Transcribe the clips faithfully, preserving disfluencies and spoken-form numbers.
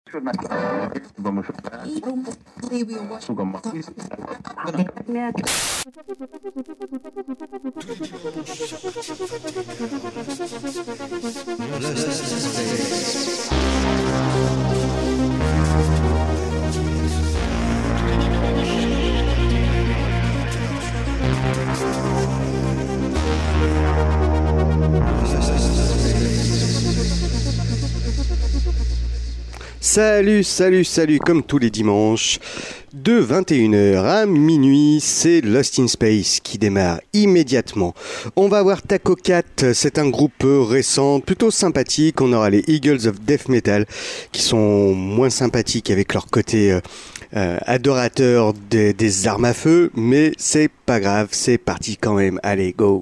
Salut, salut, salut, comme tous les dimanches, de vingt et une heures à minuit, c'est Lost in Space qui démarre immédiatement. On va voir Taco Cat, c'est un groupe récent, plutôt sympathique. On aura les Eagles of Death Metal, qui sont moins sympathiques avec leur côté euh, euh, adorateur des, des armes à feu, mais c'est pas grave, c'est parti quand même, allez, go!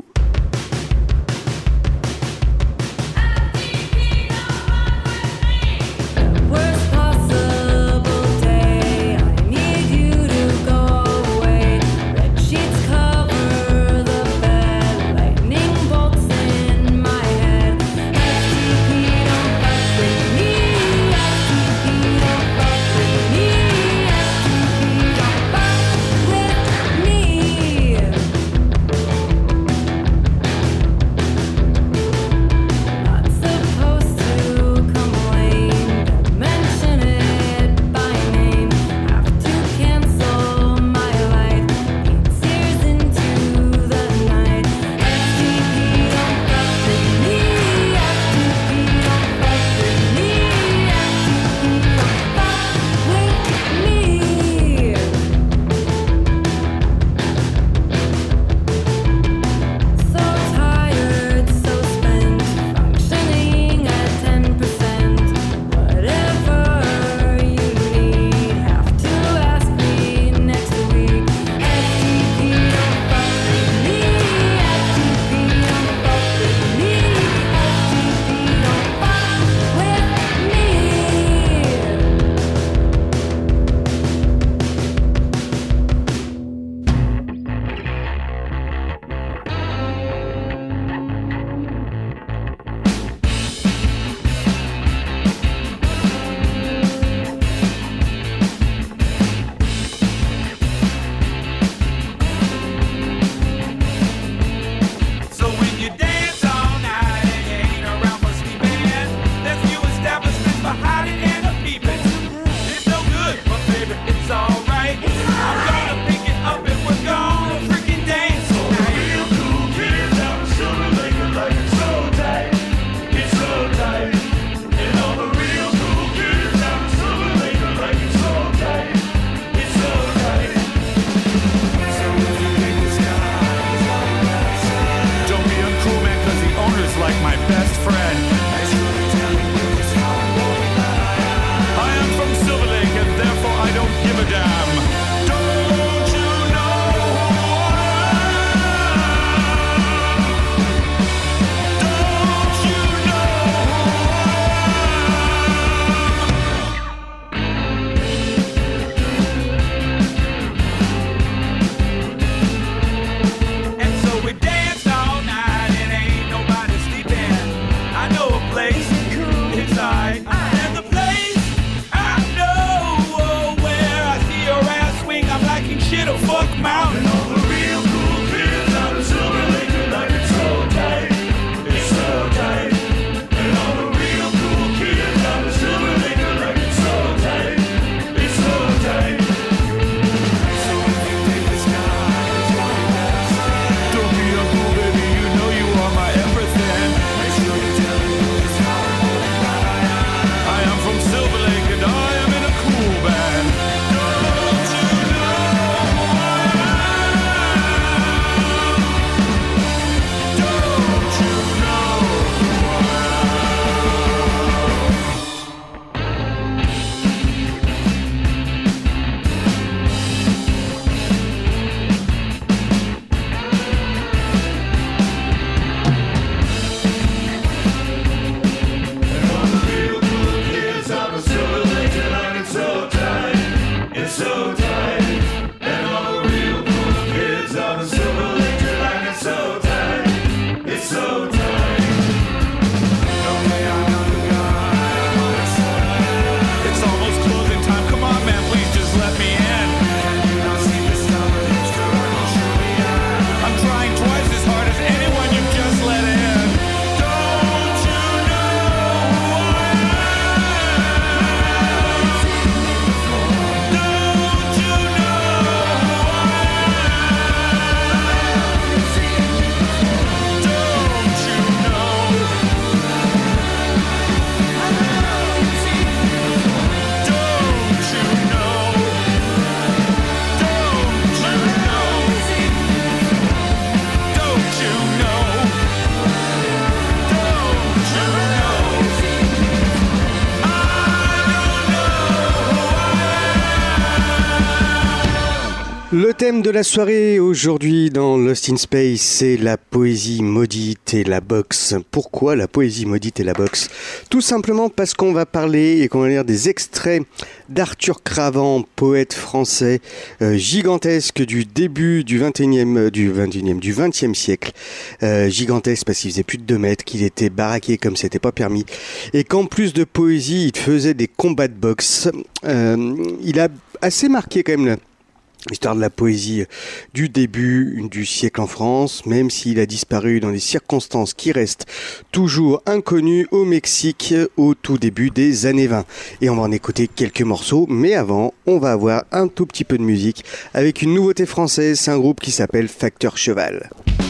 Le thème de la soirée aujourd'hui dans Lost in Space, c'est la poésie maudite et la boxe. Pourquoi la poésie maudite et la boxe ? Tout simplement parce qu'on va parler et qu'on va lire des extraits d'Arthur Cravant, poète français euh, gigantesque du début du vingt et unième, du vingt et unième, du vingtième siècle. Euh, gigantesque parce qu'il faisait plus de deux mètres, qu'il était baraqué comme c'était pas permis, et qu'en plus de poésie, il faisait des combats de boxe. Euh, il a assez marqué quand même le l'histoire de la poésie du début du siècle en France, même s'il a disparu dans des circonstances qui restent toujours inconnues au Mexique au tout début des années vingt. Et on va en écouter quelques morceaux, mais avant, on va avoir un tout petit peu de musique avec une nouveauté française. C'est un groupe qui s'appelle Facteur Cheval.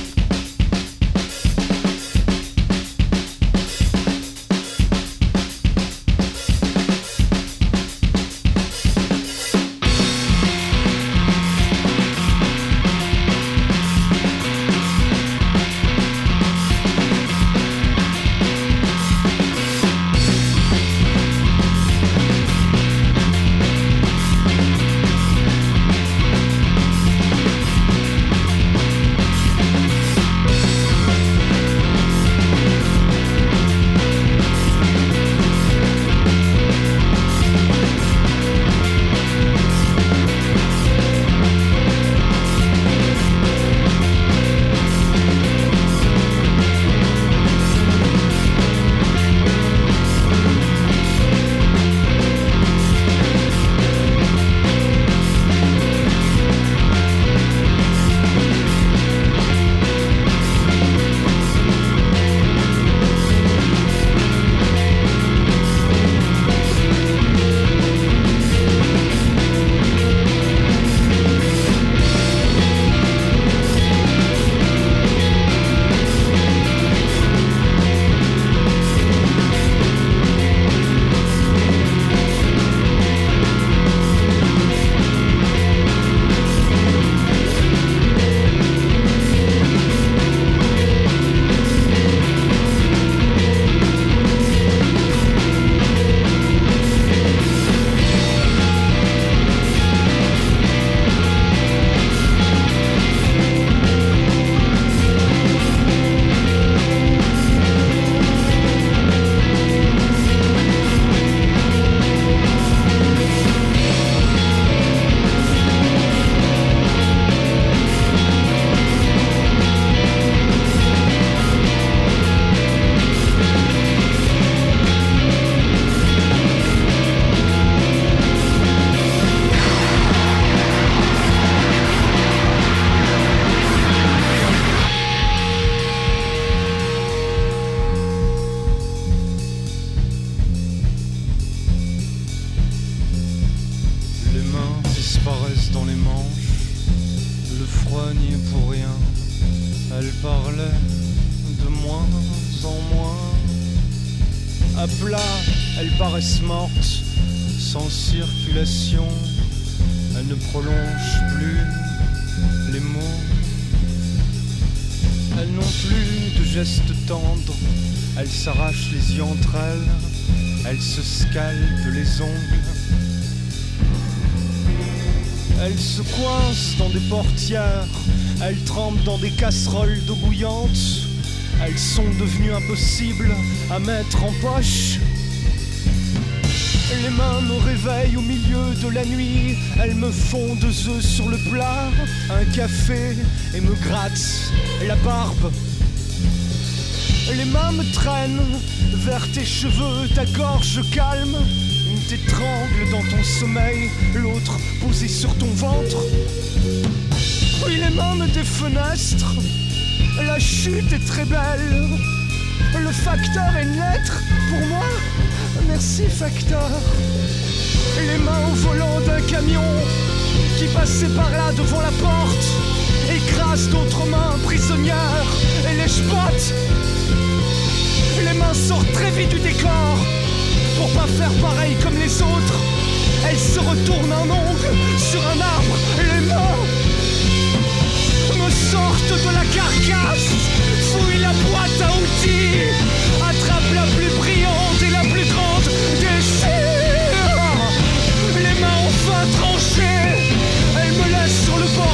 Morte, sans circulation, elle ne prolonge plus les mots. Elles n'ont plus de gestes tendres, elles s'arrachent les yeux entre elles, elles se scalpent les ongles. Elles se coincent dans des portières, elles trempent dans des casseroles d'eau bouillante. Elles sont devenues impossibles à mettre en poche. Les mains me réveillent au milieu de la nuit. Elles me font deux œufs sur le plat, un café et me grattent la barbe. Les mains me traînent vers tes cheveux, ta gorge calme. Une t'étrangle dans ton sommeil, l'autre posée sur ton ventre. Oui, les mains me défenestrent. La chute est très belle. Le facteur est une lettre pour moi. Merci facteur. Les mains au volant d'un camion qui passait par là devant la porte écrasent d'autres mains prisonnières et les spotent. Les mains sortent très vite du décor pour pas faire pareil comme les autres. Elles se retournent un ongle sur un arbre. Les mains me sortent de la carcasse, fouillent la boîte à outils, attrapent la plus brillante et la plus grande déchire. Les mains enfin tranchées, elles me laissent sur le bord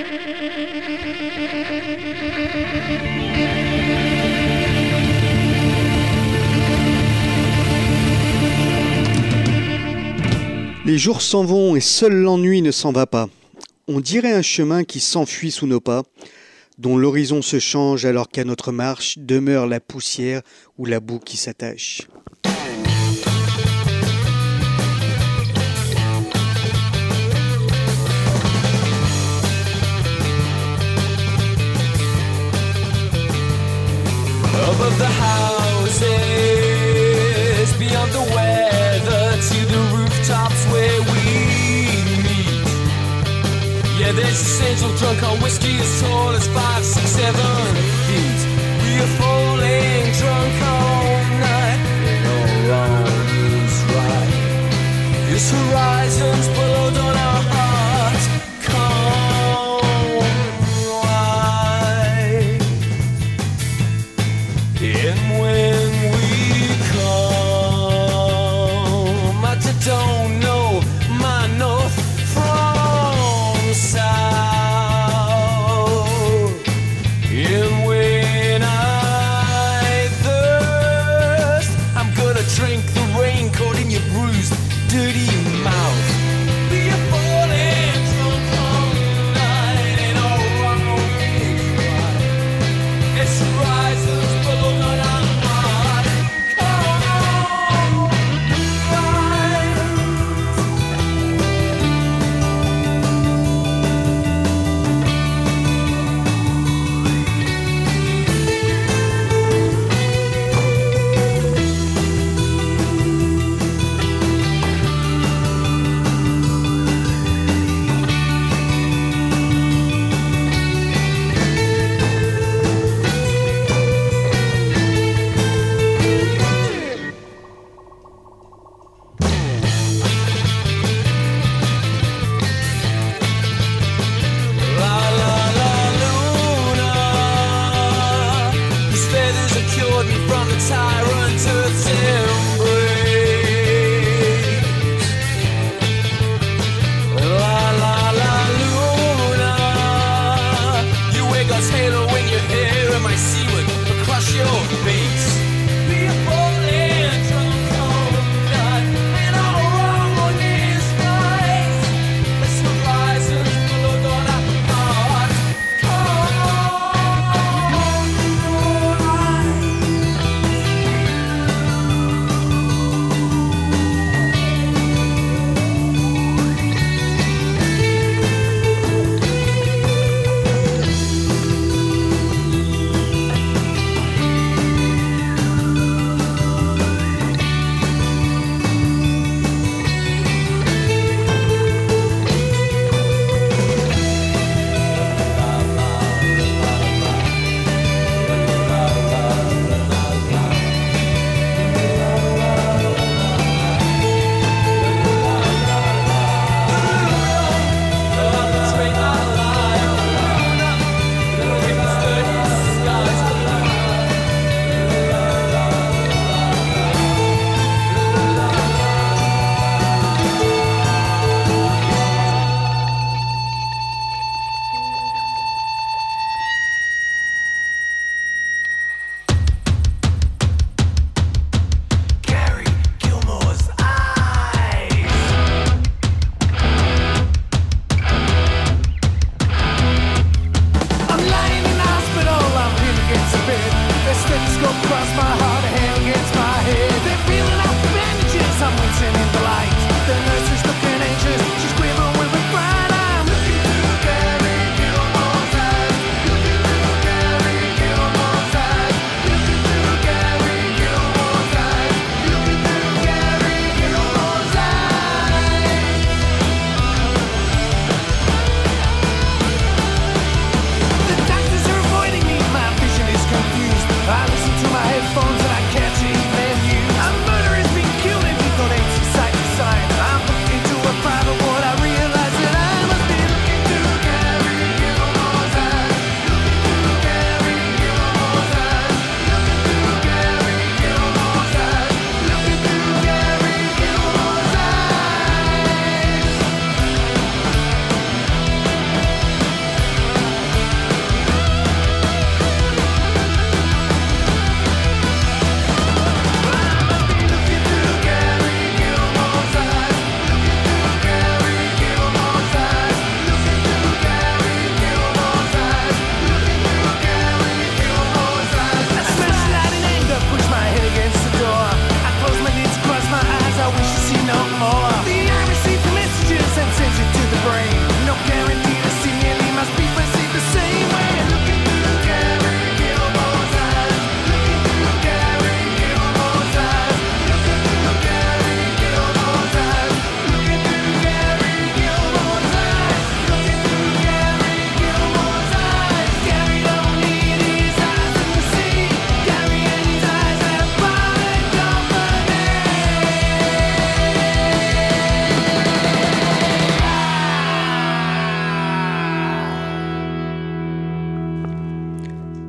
Les jours s'en vont et seul l'ennui ne s'en va pas. On dirait un chemin qui s'enfuit sous nos pas, dont l'horizon se change alors qu'à notre marche demeure la poussière ou la boue qui s'attache. Above the houses, beyond the weather, to the rooftops where we meet. Yeah, there's a central drunk on whiskey as tall as five, six, seven feet. We are falling drunk all night, and all wrong is right. This horizon's bullowed on our hearts, come wide. And when we come, I don't know my north from south.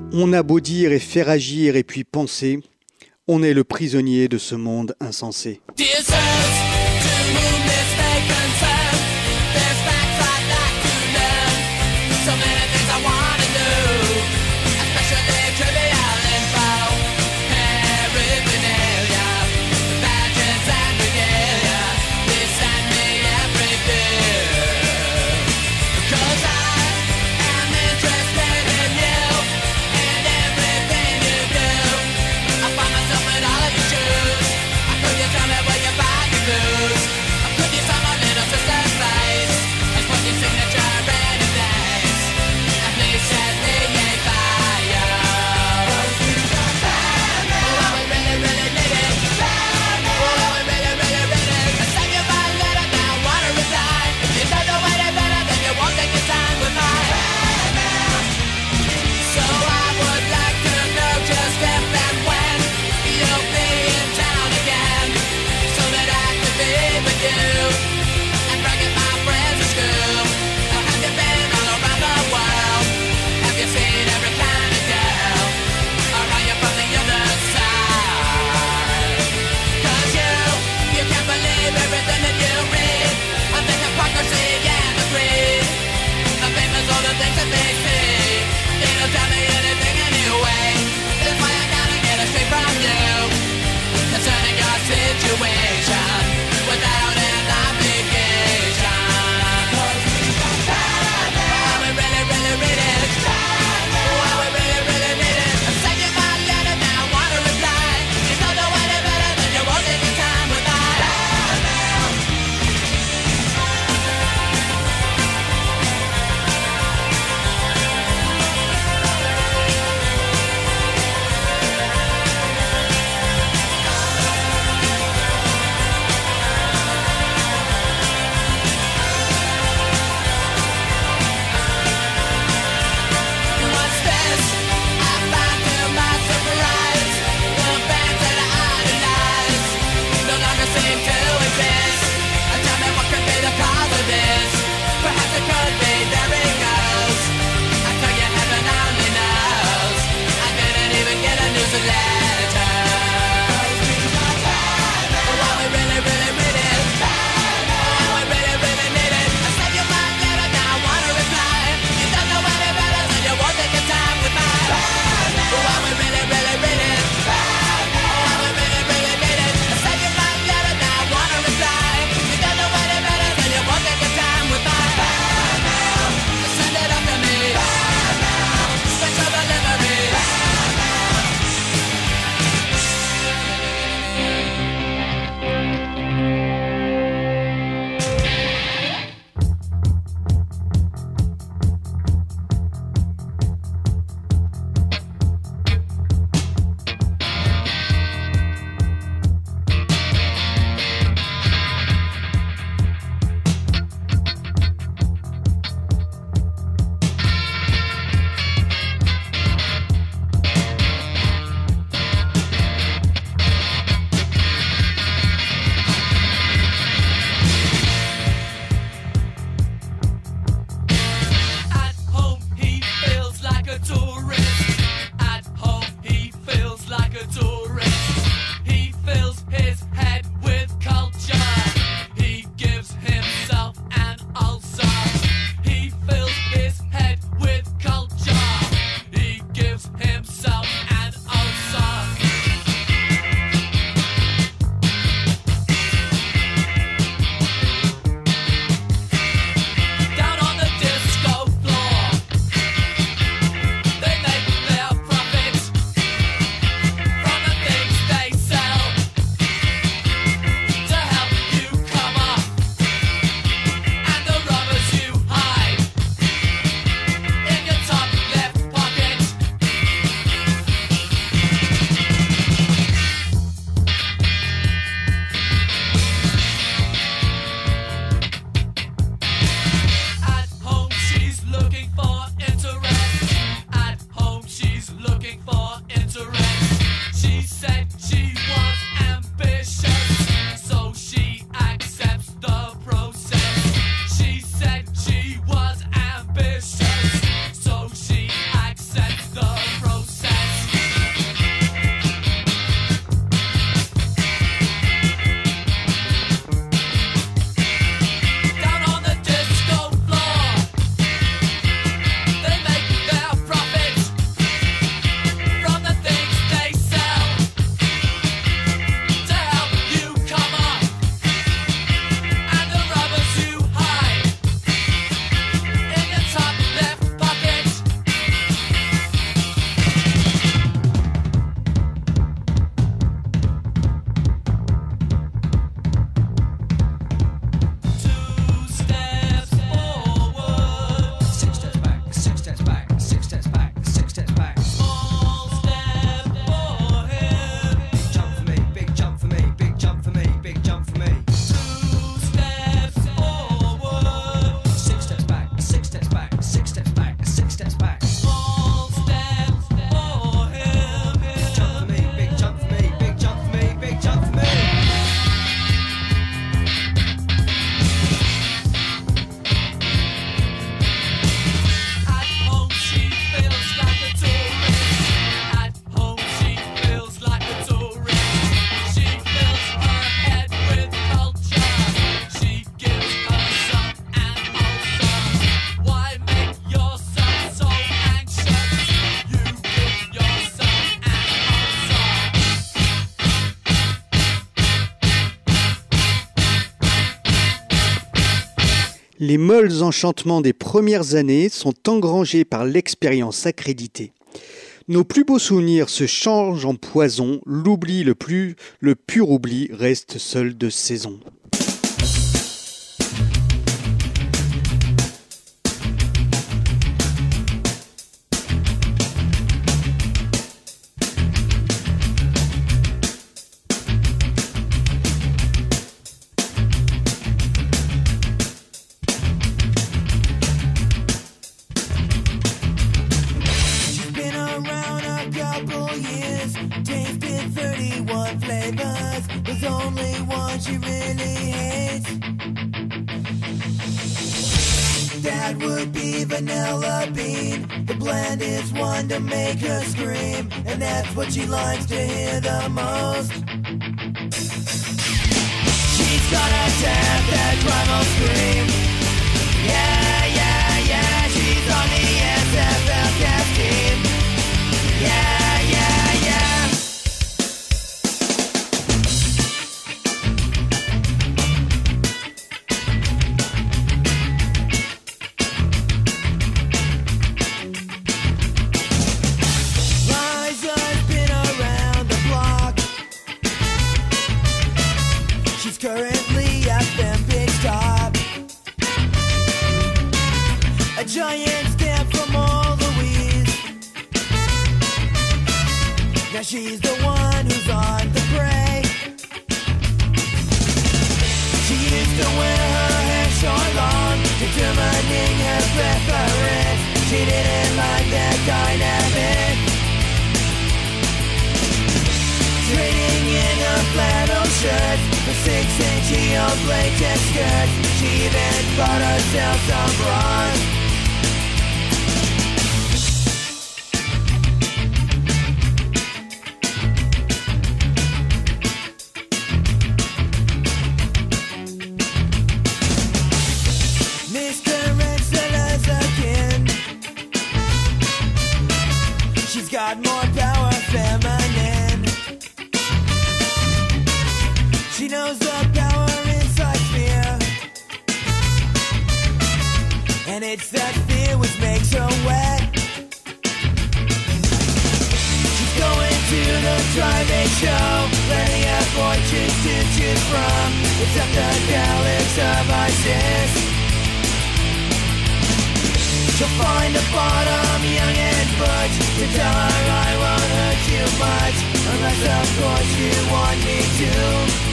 On a beau dire et faire agir et puis penser, on est le prisonnier de ce monde insensé. Les molles enchantements des premières années sont engrangés par l'expérience accréditée. Nos plus beaux souvenirs se changent en poison, l'oubli le plus, le pur oubli reste seul de saison. That would be vanilla bean. The blend is one to make her scream, and that's what she likes to hear the most. She's gonna tap that primal scream. Yeah, yeah, yeah, she's on the S F L cast team. Yeah, yeah, yeah. Liza's been around the block. She's currently at them big top. A giant stamp from all Louise. Now she's the one who's on the prey. She used to wear her hair short long, determining her preference. She didn't like that dynamic. Trading in her flannel shirt for six-inch old latex skirts. She even bought herself some bras. Mister Rensela's a kin. She's got more power, feminine. She knows the power inside fear, and it's that fear which makes her wet. She's going to the driving show, plenty of fortunes to choose from, except the Daleks of ISIS. She'll find a bottom, young and butch, to tell her I won't hurt you much, unless of course you want me to.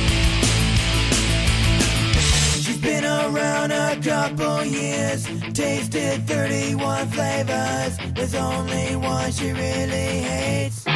She's been around a couple years, tasted thirty-one flavors. There's only one she really hates.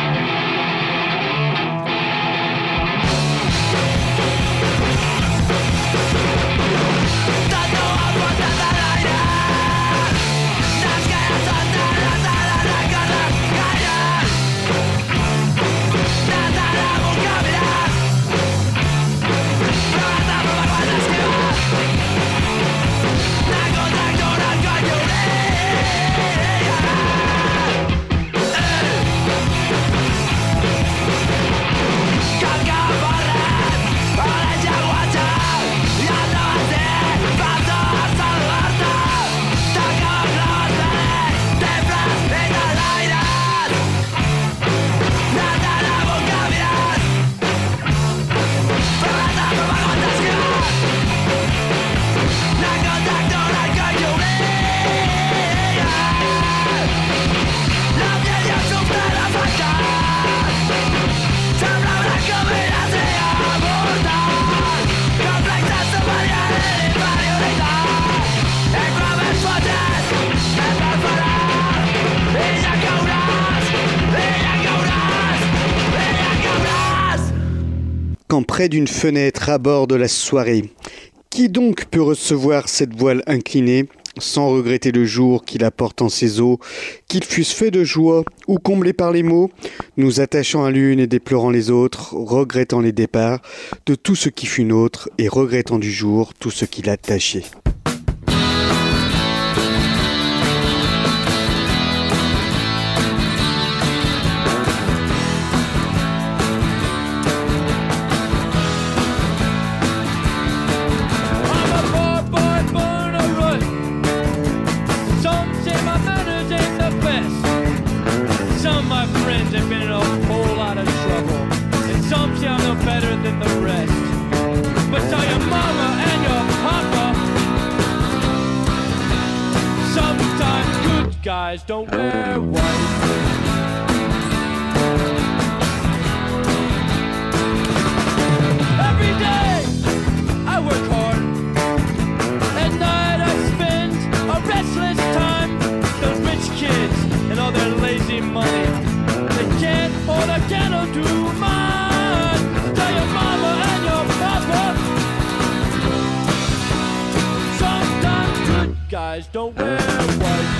Quand près d'une fenêtre aborde la soirée, qui donc peut recevoir cette voile inclinée, sans regretter le jour qui la porte en ses eaux, qu'ils fussent faits de joie ou comblés par les maux, nous attachant à l'une et déplorant les autres, regrettant les départs de tout ce qui fut nôtre et regrettant du jour tout ce qui l'a taché. I'm a poor boy born a guys don't wear white. Every day I work hard. At night I spend a restless time. Those rich kids and all their lazy money, they can't hold a candle to mine. Tell your mama and your papa, sometimes good guys don't wear white.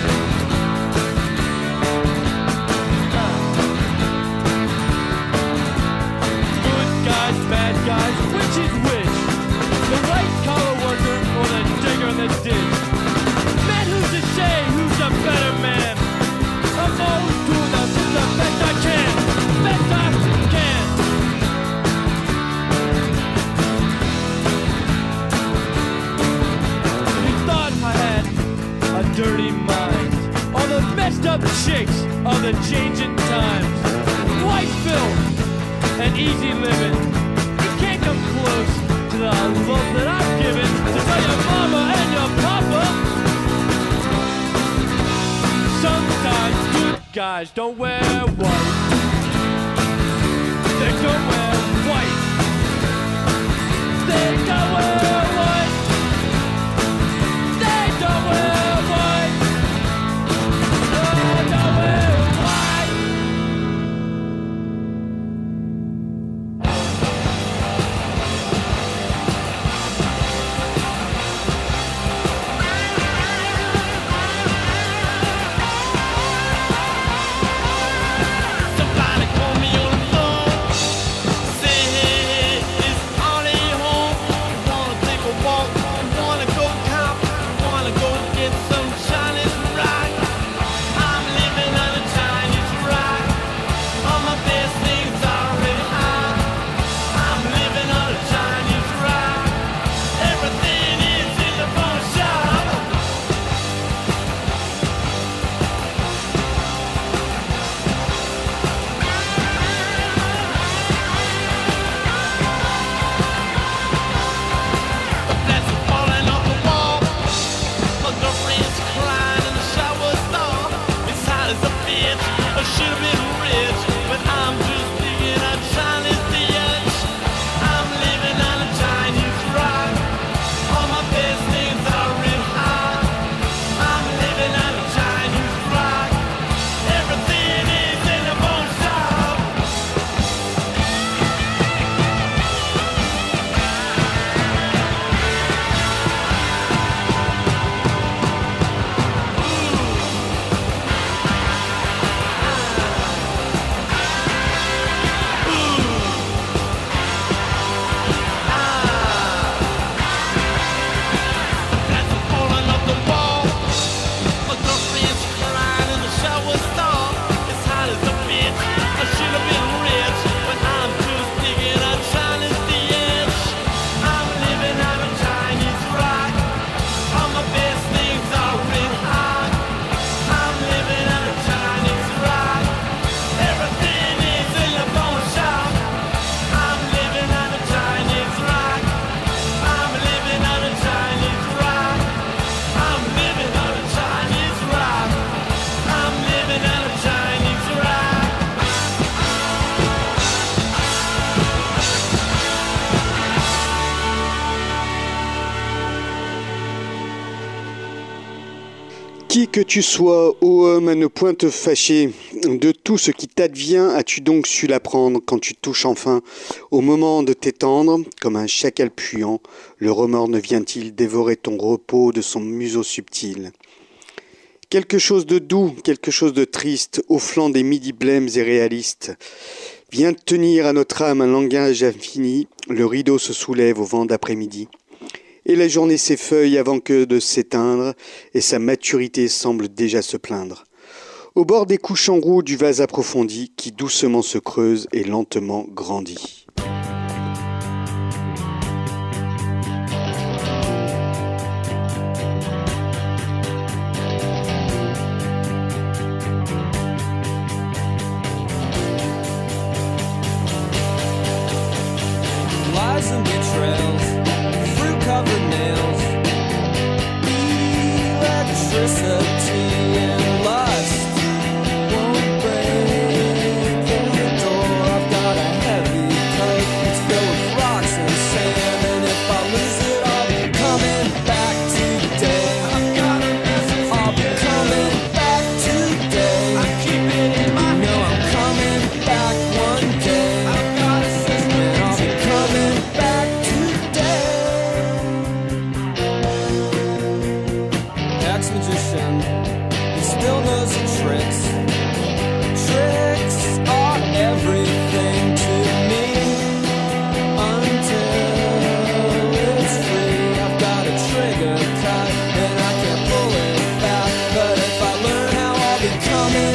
Good guys, bad guys, which is which? The white collar worker or the digger in the ditch? Man, who's to say who's a better man? I'm always doing the, the best I can, best I can. You thought I had a dirty mind. All the messed up chicks of the changing times. White filth and easy living. You can't come close to the love that I've given to tell your mama and your papa. Sometimes good guys don't wear white. They don't wear white. They don't wear white. They don't wear white. They don't wear white. Somebody call me on the phone. Say, hey, hey, is Ollie home? You wanna take a walk? You wanna go camp? You wanna go get some Chinese rock? I'm living on a Chinese rock. All my best things are already high. I'm living on a Chinese rock. Everything is in the phone shop. That's falling off the wall. My girlfriend's crying in the shower stall. It's hot as a bitch. I should have been rich, but I'm just digging a Chinese ditch. I'm living on a Chinese rock. All my best things are real high. I'm living on a Chinese rock. Everything is in the bone shop. That's falling off the wall. My girlfriend's crying in the shower stall. It's hot as a bitch. I should have been rich, but I'm just digging a Chinese ditch. I'm living on a Chinese rock. All my best things are real high. I'm living on a Chinese rock. Everything is in the bone shop. I'm living on a Chinese rock. I'm living on a Chinese rock. I'm living on a Chinese rock. I'm living on a Chinese rock. Qui que tu sois, ô homme, à ne point te fâcher, de tout ce qui t'advient as-tu donc su l'apprendre quand tu touches enfin au moment de t'étendre, comme un chacal puant, le remords ne vient-il dévorer ton repos de son museau subtil? Quelque chose de doux, quelque chose de triste, au flanc des midis blêmes et réalistes, vient tenir à notre âme un langage infini, le rideau se soulève au vent d'après-midi. Et la journée s'effeuille avant que de s'éteindre, et sa maturité semble déjà se plaindre. Au bord des couches en roue du vase approfondi, qui doucement se creuse et lentement grandit. Lies and betrayals, fruit-covered nails, electricity and light.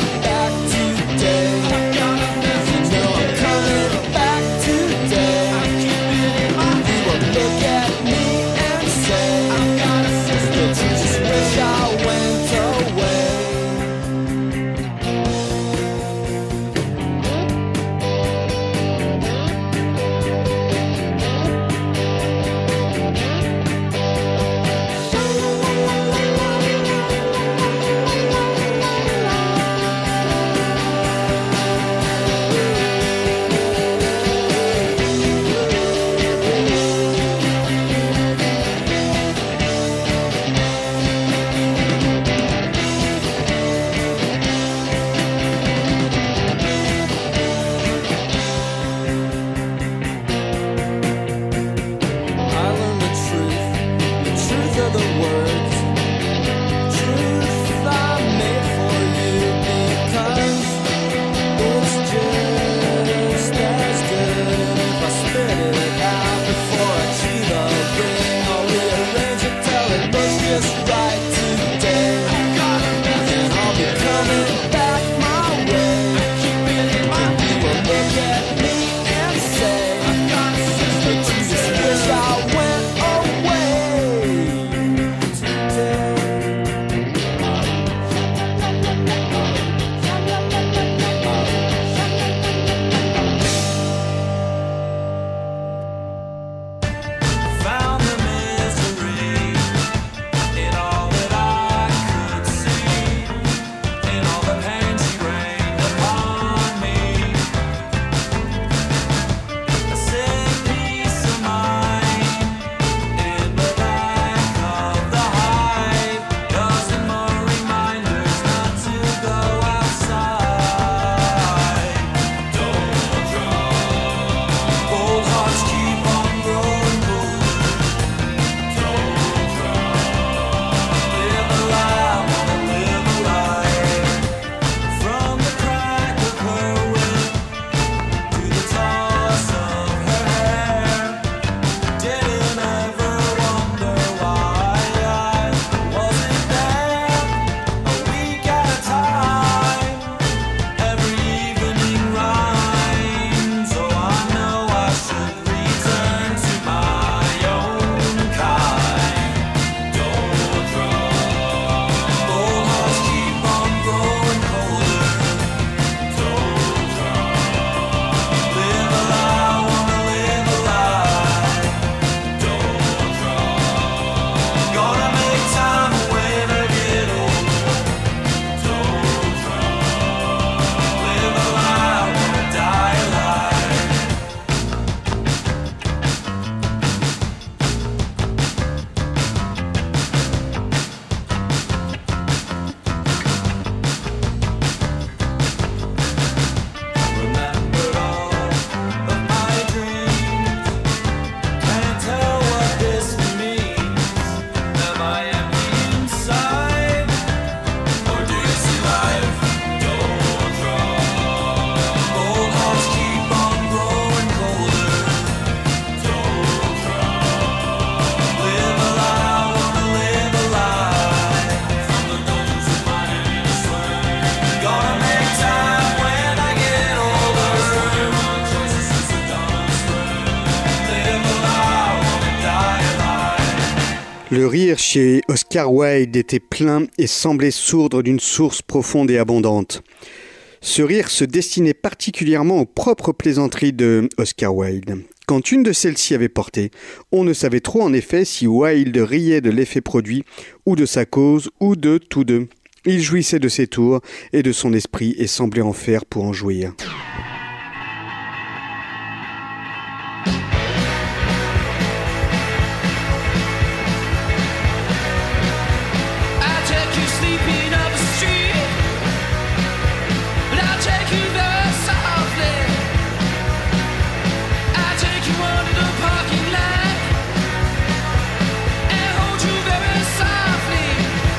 Le rire chez Oscar Wilde était plein et semblait sourdre d'une source profonde et abondante. Ce rire se destinait particulièrement aux propres plaisanteries de Oscar Wilde. Quand une de celles-ci avait porté, on ne savait trop en effet si Wilde riait de l'effet produit, ou de sa cause, ou de tous deux. Il jouissait de ses tours et de son esprit et semblait en faire pour en jouir.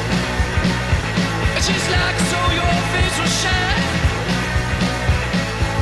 Just like so your face will shine.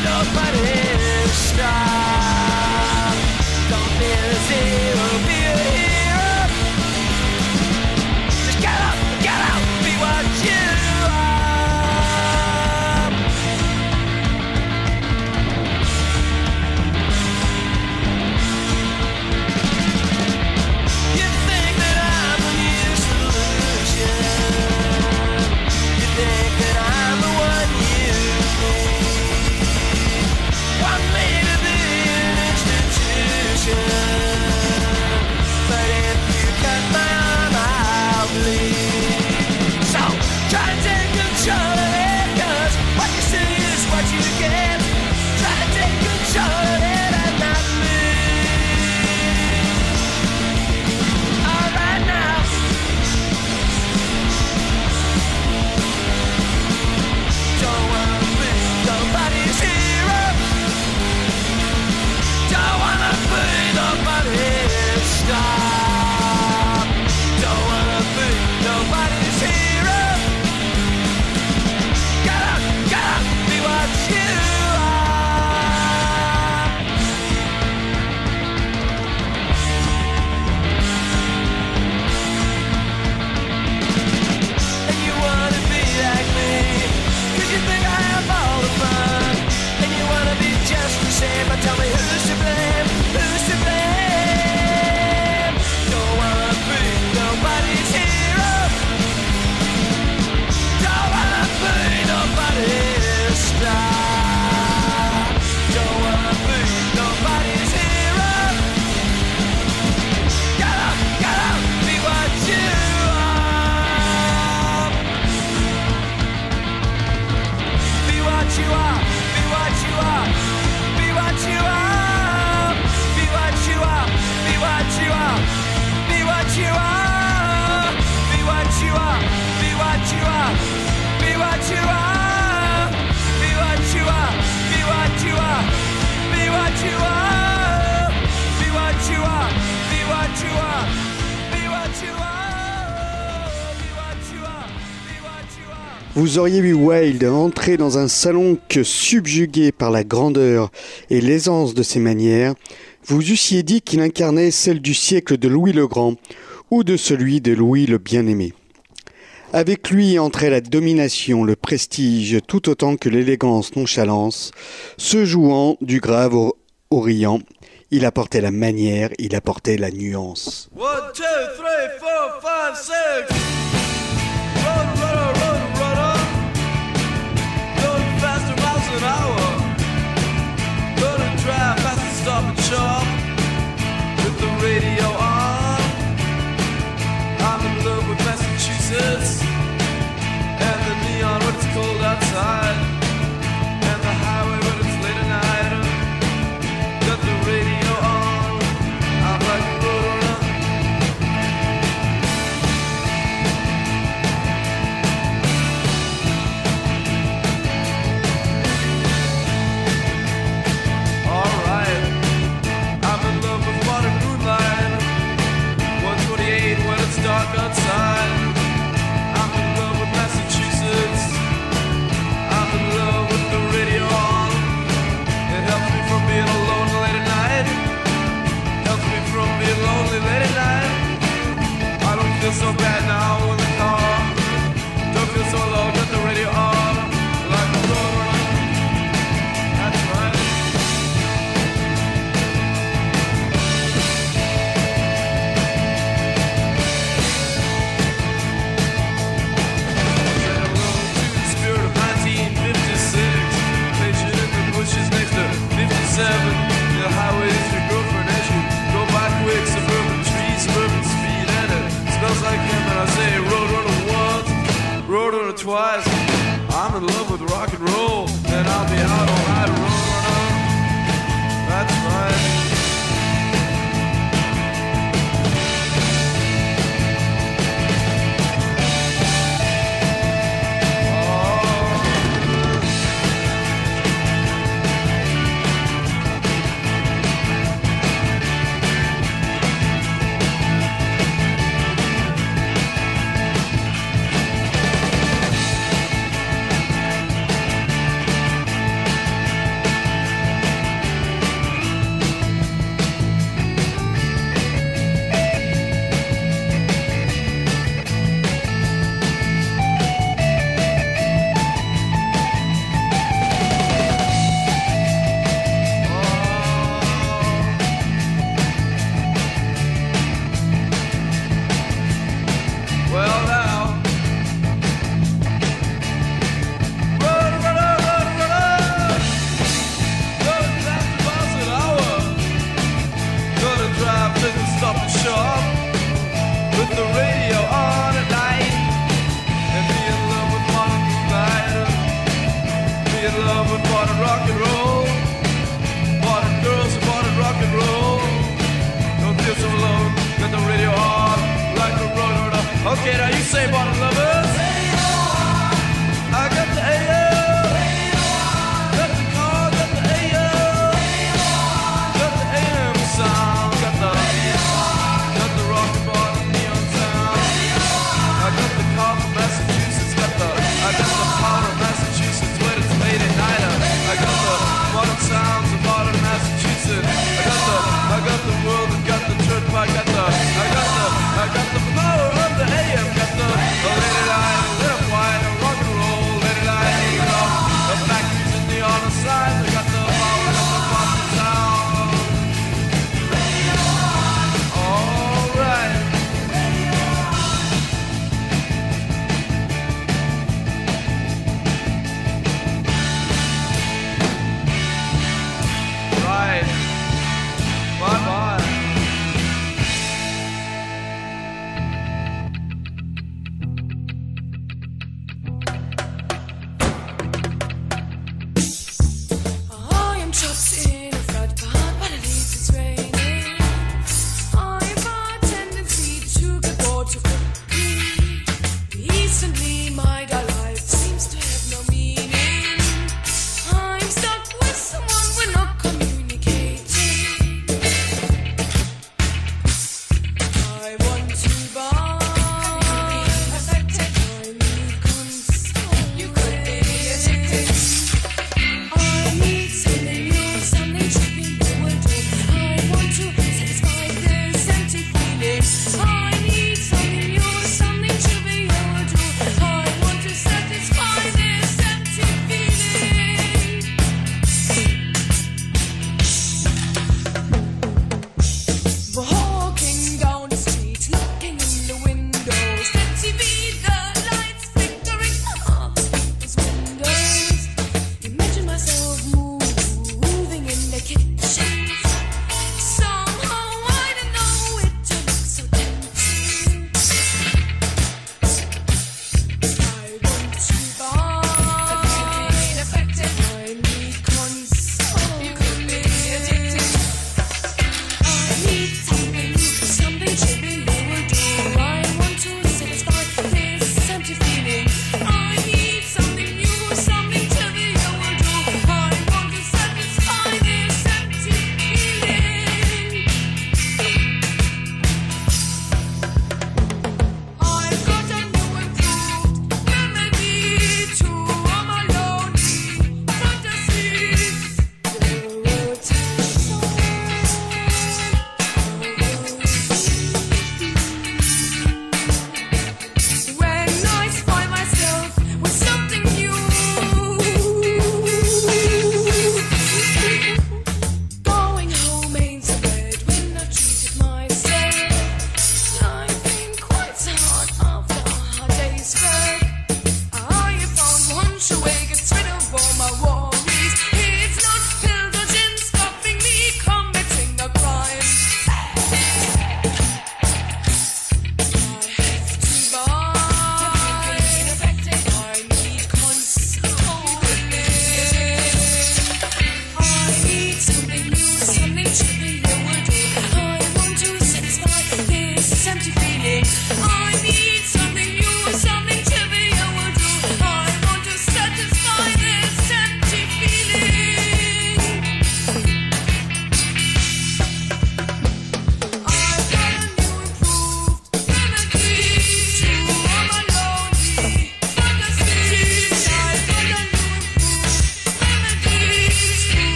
nobody stop. Don't be a zero, be a hero. Just get up, get out, be what you are. You think that I'm a new solution. You think that I'm the one you need. Want me to be an institution. But if you cut my arm, I'll bleed. So try to take control of it, 'cause what you see is what you get. Try to take control of it and not me. Alright now. Don't wanna be nobody's hero. Don't wanna be nobody's star. Don't wanna be nobody's hero. Get up, get up, be what you are. And you wanna be like me, 'cause you think I have all the fun. And you wanna be just the same, but tell me who's to blame, who's to blame. Don't wanna be nobody's hero. Don't wanna be nobody's star. Don't wanna be nobody's hero. Get up, get up, be what you are. Be what you are, be what you are, be what you are, be what you are, be what you are, be what you are, be what you are, be what you are, be what you are, be what you are, be what you are, be what you are, be what you are, be what you are, be what you are, be what you are, be what you are. Vous auriez vu Wilde entrer dans un salon que subjugué par la grandeur et l'aisance de ses manières, vous eussiez dit qu'il incarnait celle du siècle de Louis le Grand ou de celui de Louis le Bien-Aimé. Avec lui entrait la domination, le prestige, tout autant que l'élégance nonchalance, se jouant du grave au, au riant. Il apportait la manière, il apportait la nuance. One, two, three, four, five, six. Run, runner, run, runner. Going faster miles an hour. Gonna drive fast and stop and shop. With the radio on. I'm in love with Massachusetts. And the neon when it's cold outside. And the highway when it's late at night. Got the radio on. I'm like a roadrunner.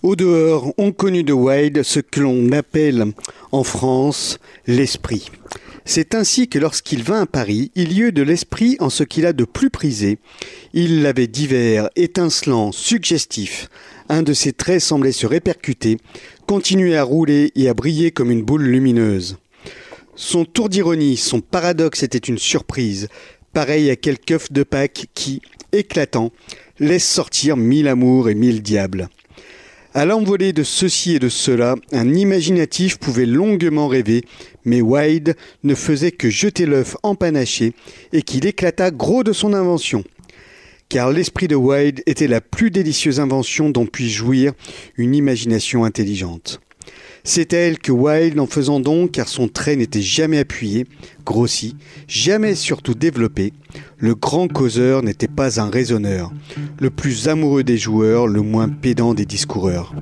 Au dehors, on connut de Wilde ce que l'on appelle en France l'esprit. C'est ainsi que lorsqu'il vint à Paris, il y eut de l'esprit en ce qu'il a de plus prisé. Il l'avait divers, étincelant, suggestif. Un de ses traits semblait se répercuter, continuer à rouler et à briller comme une boule lumineuse. Son tour d'ironie, son paradoxe était une surprise, pareil à quelque œuf de Pâques qui, éclatant, laisse sortir mille amours et mille diables. À l'envolée de ceci et de cela, un imaginatif pouvait longuement rêver, mais Wilde ne faisait que jeter l'œuf empanaché et qu'il éclata gros de son invention. Car l'esprit de Wilde était la plus délicieuse invention dont puisse jouir une imagination intelligente. C'est à elle que Wilde, en faisant donc, car son trait n'était jamais appuyé, grossi, jamais surtout développé, le grand causeur n'était pas un raisonneur, le plus amoureux des joueurs, le moins pédant des discoureurs.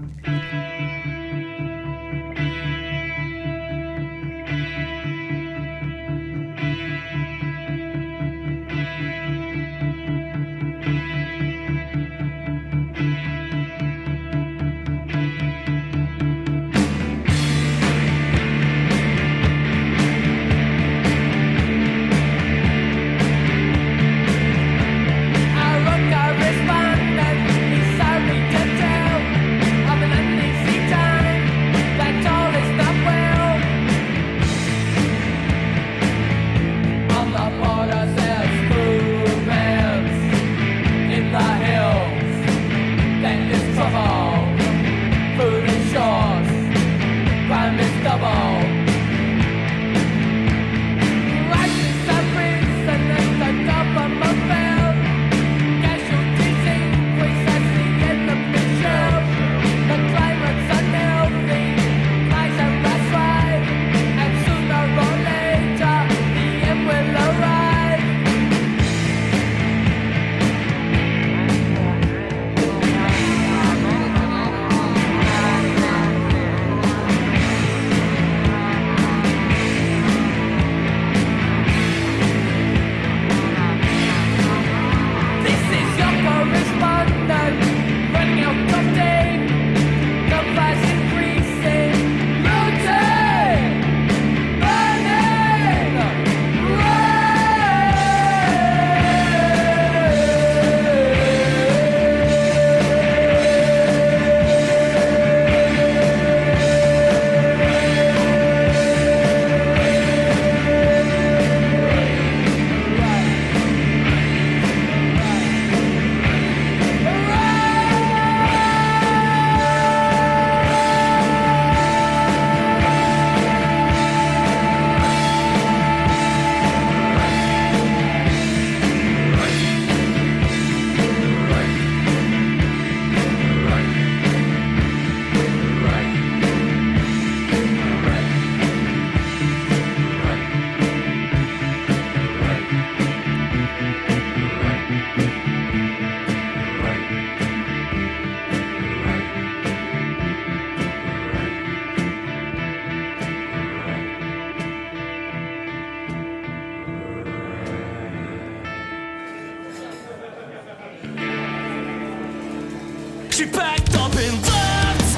She packed up and left.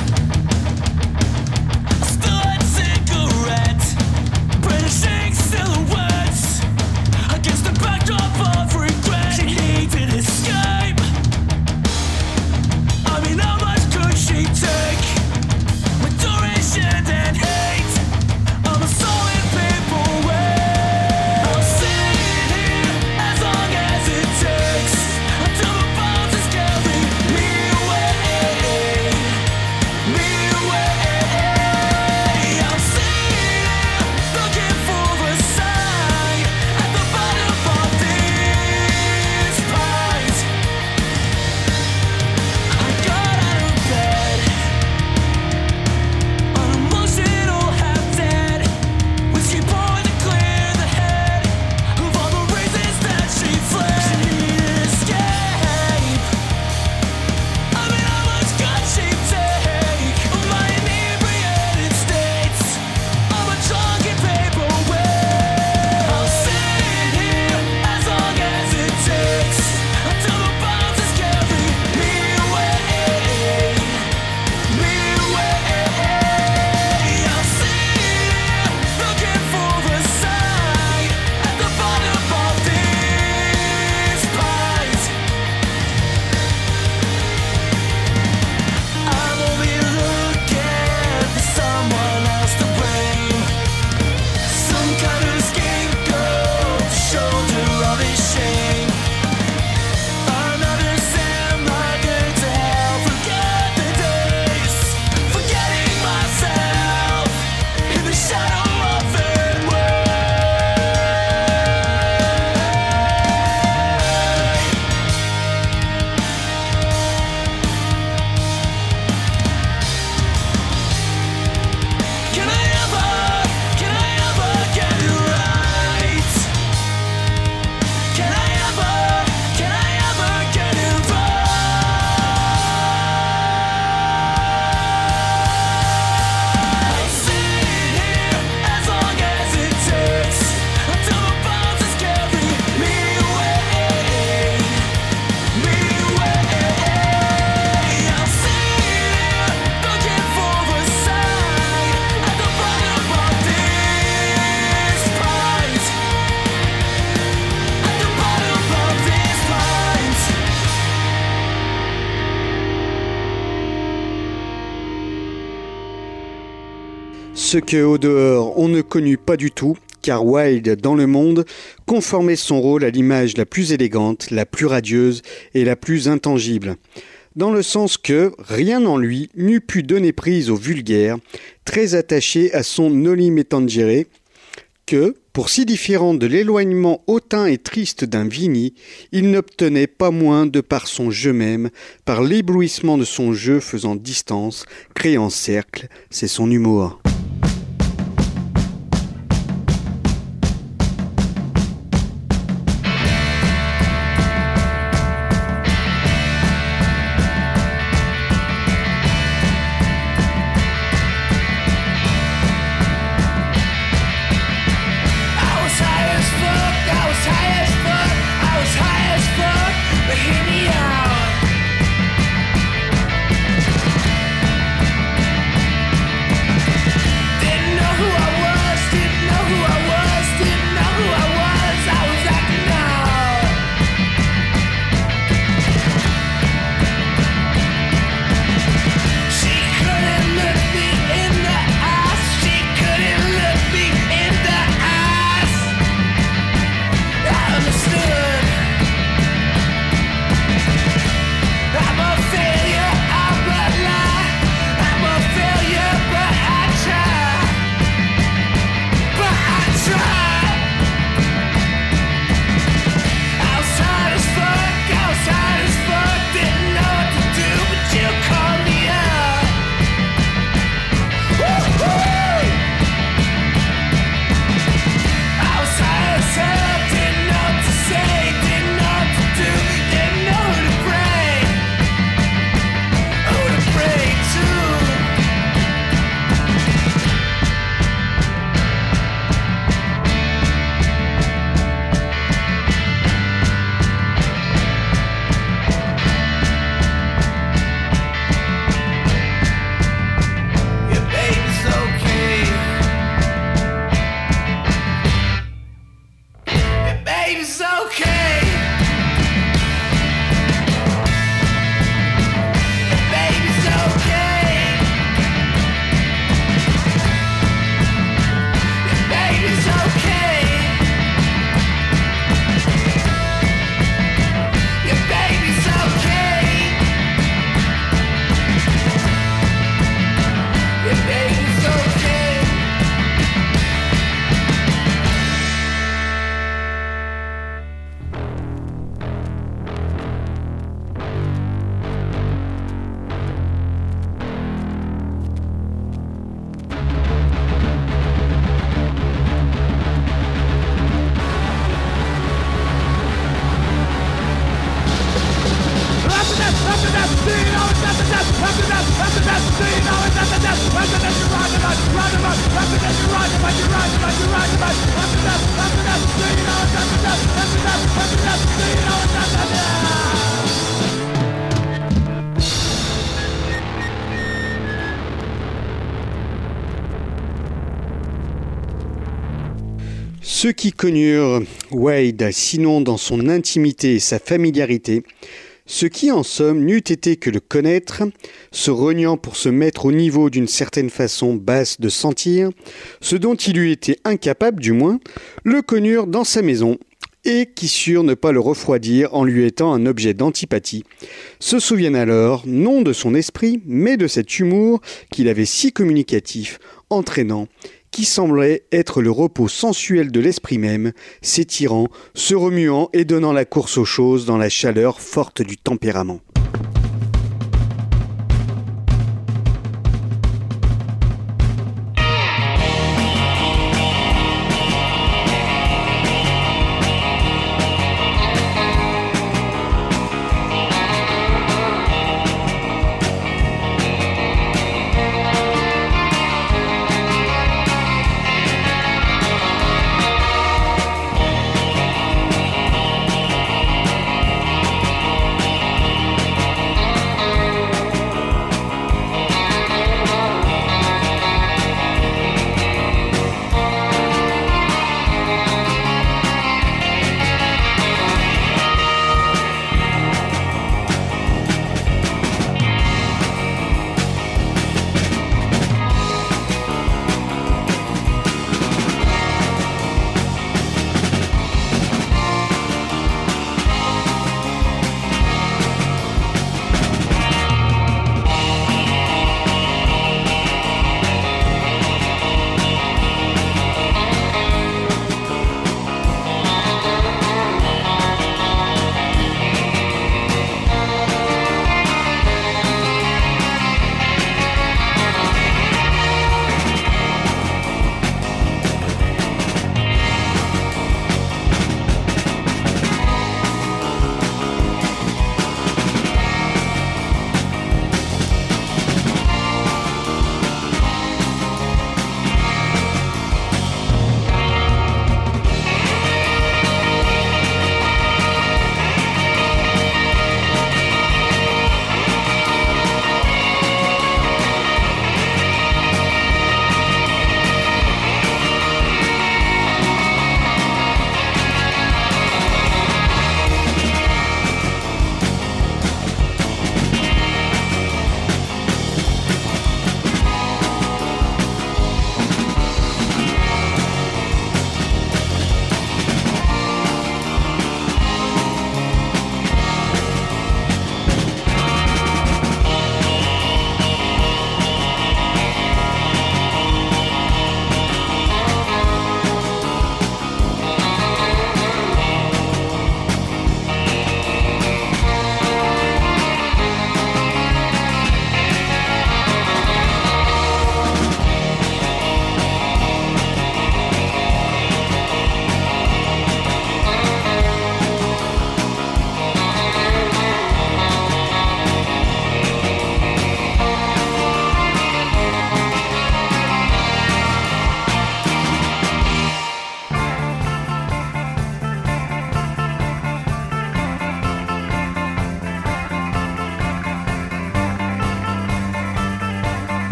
A stolen cigarette, brandishing silhouettes against the backdrop of regret. She needed escape. I mean, how much could she take? With duration and hate, I'm a solid people way. I'm sitting here as long as it takes until the bones is carry me away, me away. I'm sitting here looking for a sign at the bottom of this. ce que au dehors on ne connut pas du tout, car Wilde, dans le monde, conformait son rôle à l'image la plus élégante, la plus radieuse et la plus intangible. Dans le sens que rien en lui n'eût pu donner prise au vulgaire, très attaché à son noli me tangere, que, pour si différent de l'éloignement hautain et triste d'un Vigny, il n'obtenait pas moins de par son jeu même, par l'éblouissement de son jeu faisant distance, créant cercle, c'est son humour. Ceux qui connurent Wade, sinon dans son intimité et sa familiarité, ce qui en somme n'eût été que le connaître, se reniant pour se mettre au niveau d'une certaine façon basse de sentir, ce dont il eût été incapable du moins, le connurent dans sa maison, et qui surent ne pas le refroidir en lui étant un objet d'antipathie, se souviennent alors, non de son esprit, mais de cet humour qu'il avait si communicatif, entraînant, qui semblait être le repos sensuel de l'esprit même, s'étirant, se remuant et donnant la course aux choses dans la chaleur forte du tempérament.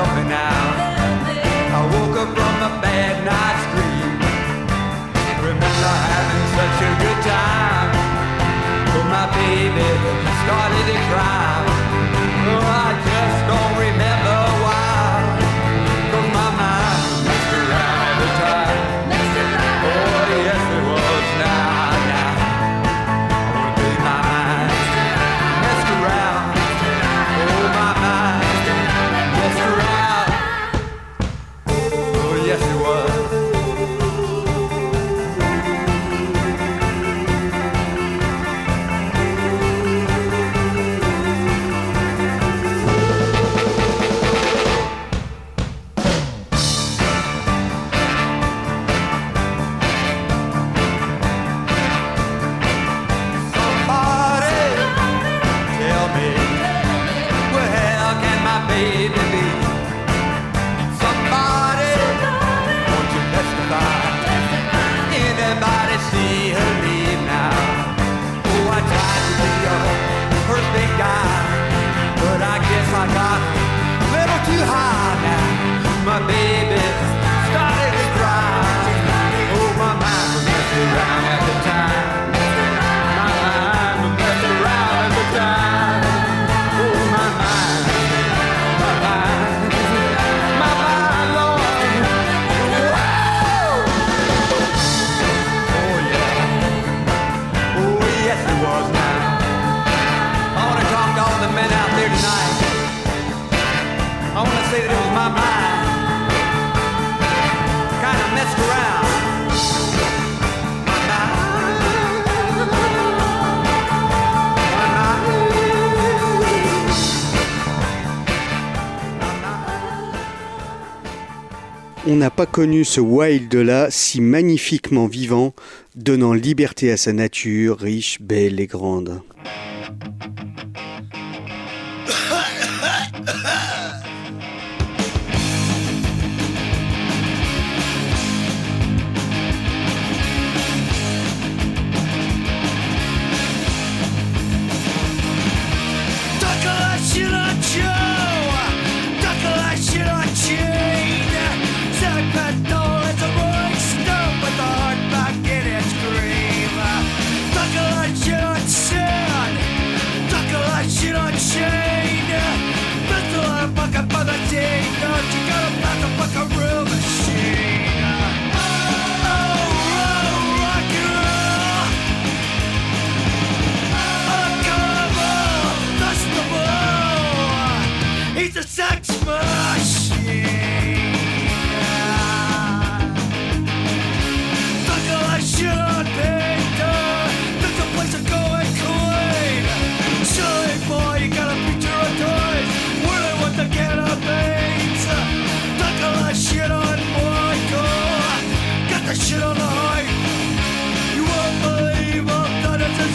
help me now. I woke up from a bad night's dream. Remember having such a good time. But my baby started to cry. Oh, I just don't remember why. Cause my mind messed around at the time. Oh, yes it was now, now. Oh, baby, my mind messed around. Oh, my mind messed around. Oh, yes it was. I got a little too high now. My baby started to cry. Oh, my mind was messed around at the time. My mind was messed around at the time. Oh, my mind, my mind, my mind, Lord. Whoa! Oh, yeah. Oh, yes, it was now. I want to talk to all the men out there tonight. I want to say that it was my mind kind of messed around. My mind. On n'a pas connu ce Wild-là si magnifiquement vivant, donnant liberté à sa nature, riche, belle et grande.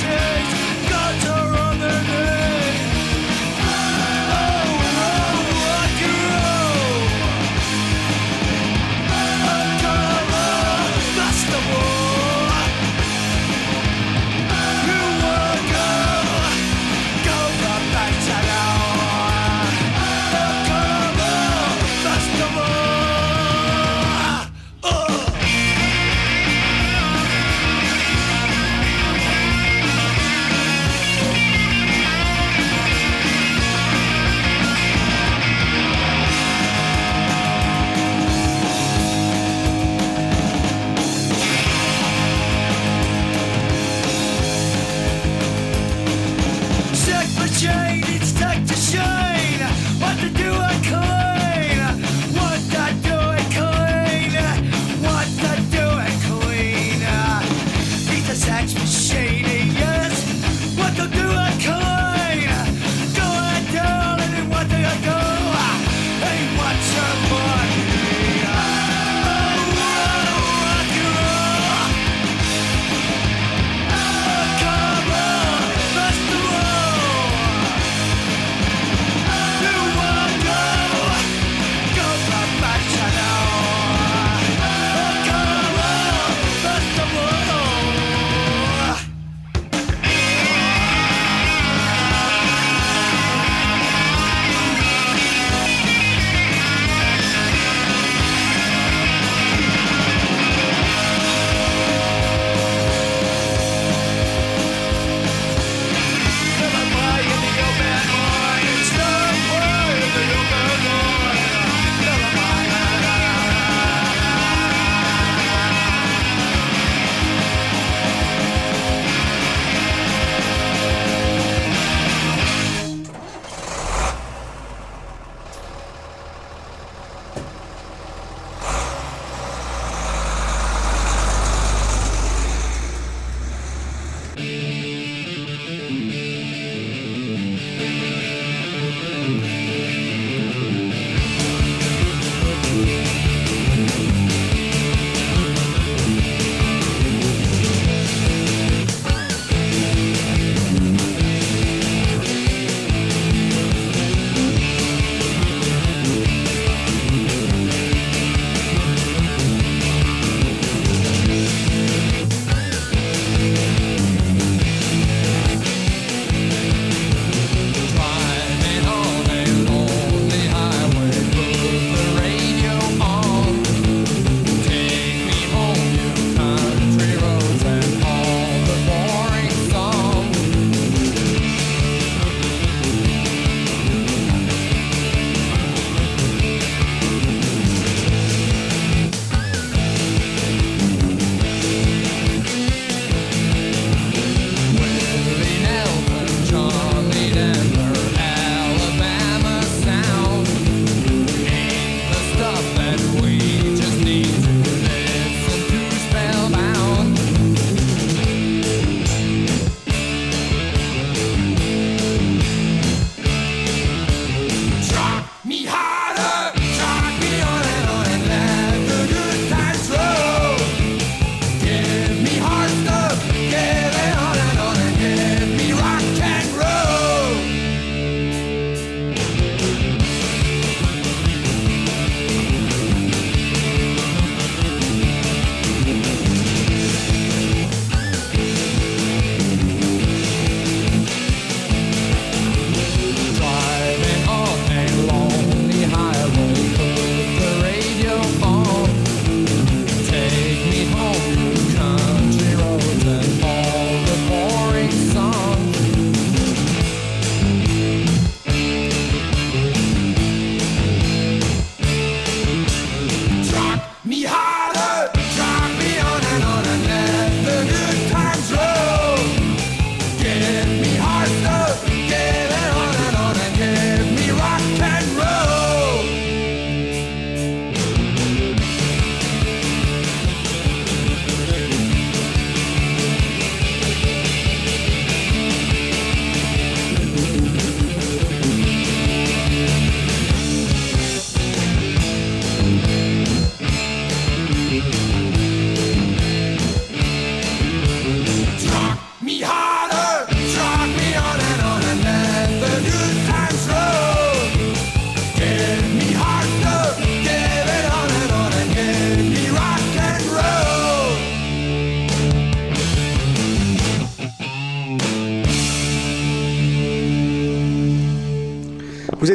God's are on their name. Oh, oh, oh.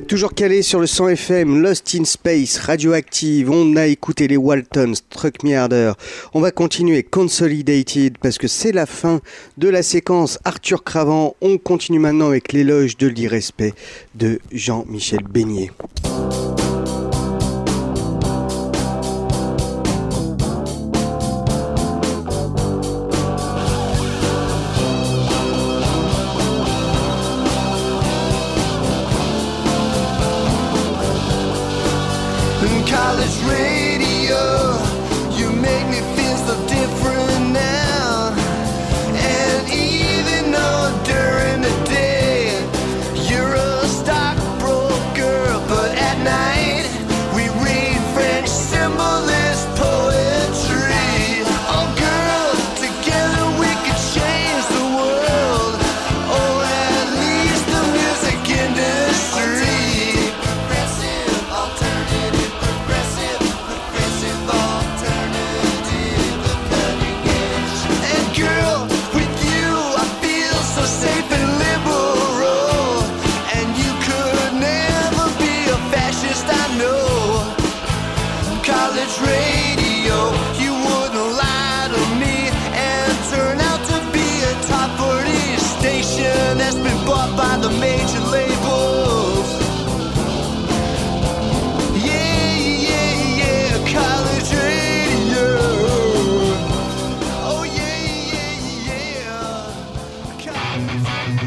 êtes toujours calés sur le cent F M, Lost in Space, Radioactive, on a écouté les Waltons, Struck Me Harder. On va continuer Consolidated parce que c'est la fin de la séquence Arthur Cravant. On continue maintenant avec l'éloge de l'irrespect de Jean-Michel Beignet. College radio, you make me feel so different now. And even though during the day you're a stockbroker, but at night we read French symbolist poetry. Oh girl, together we could change the world, or at least the music industry. Progressive alternative. Progressive, progressive alternative, the cutting edge. And girl, with you I feel so safe and liberal. And you could never be a fascist, I know. College radio, you wouldn't lie to me and turn out to be a top forty station that's been bought by the major labels. College radio. Oh yeah, yeah, yeah. College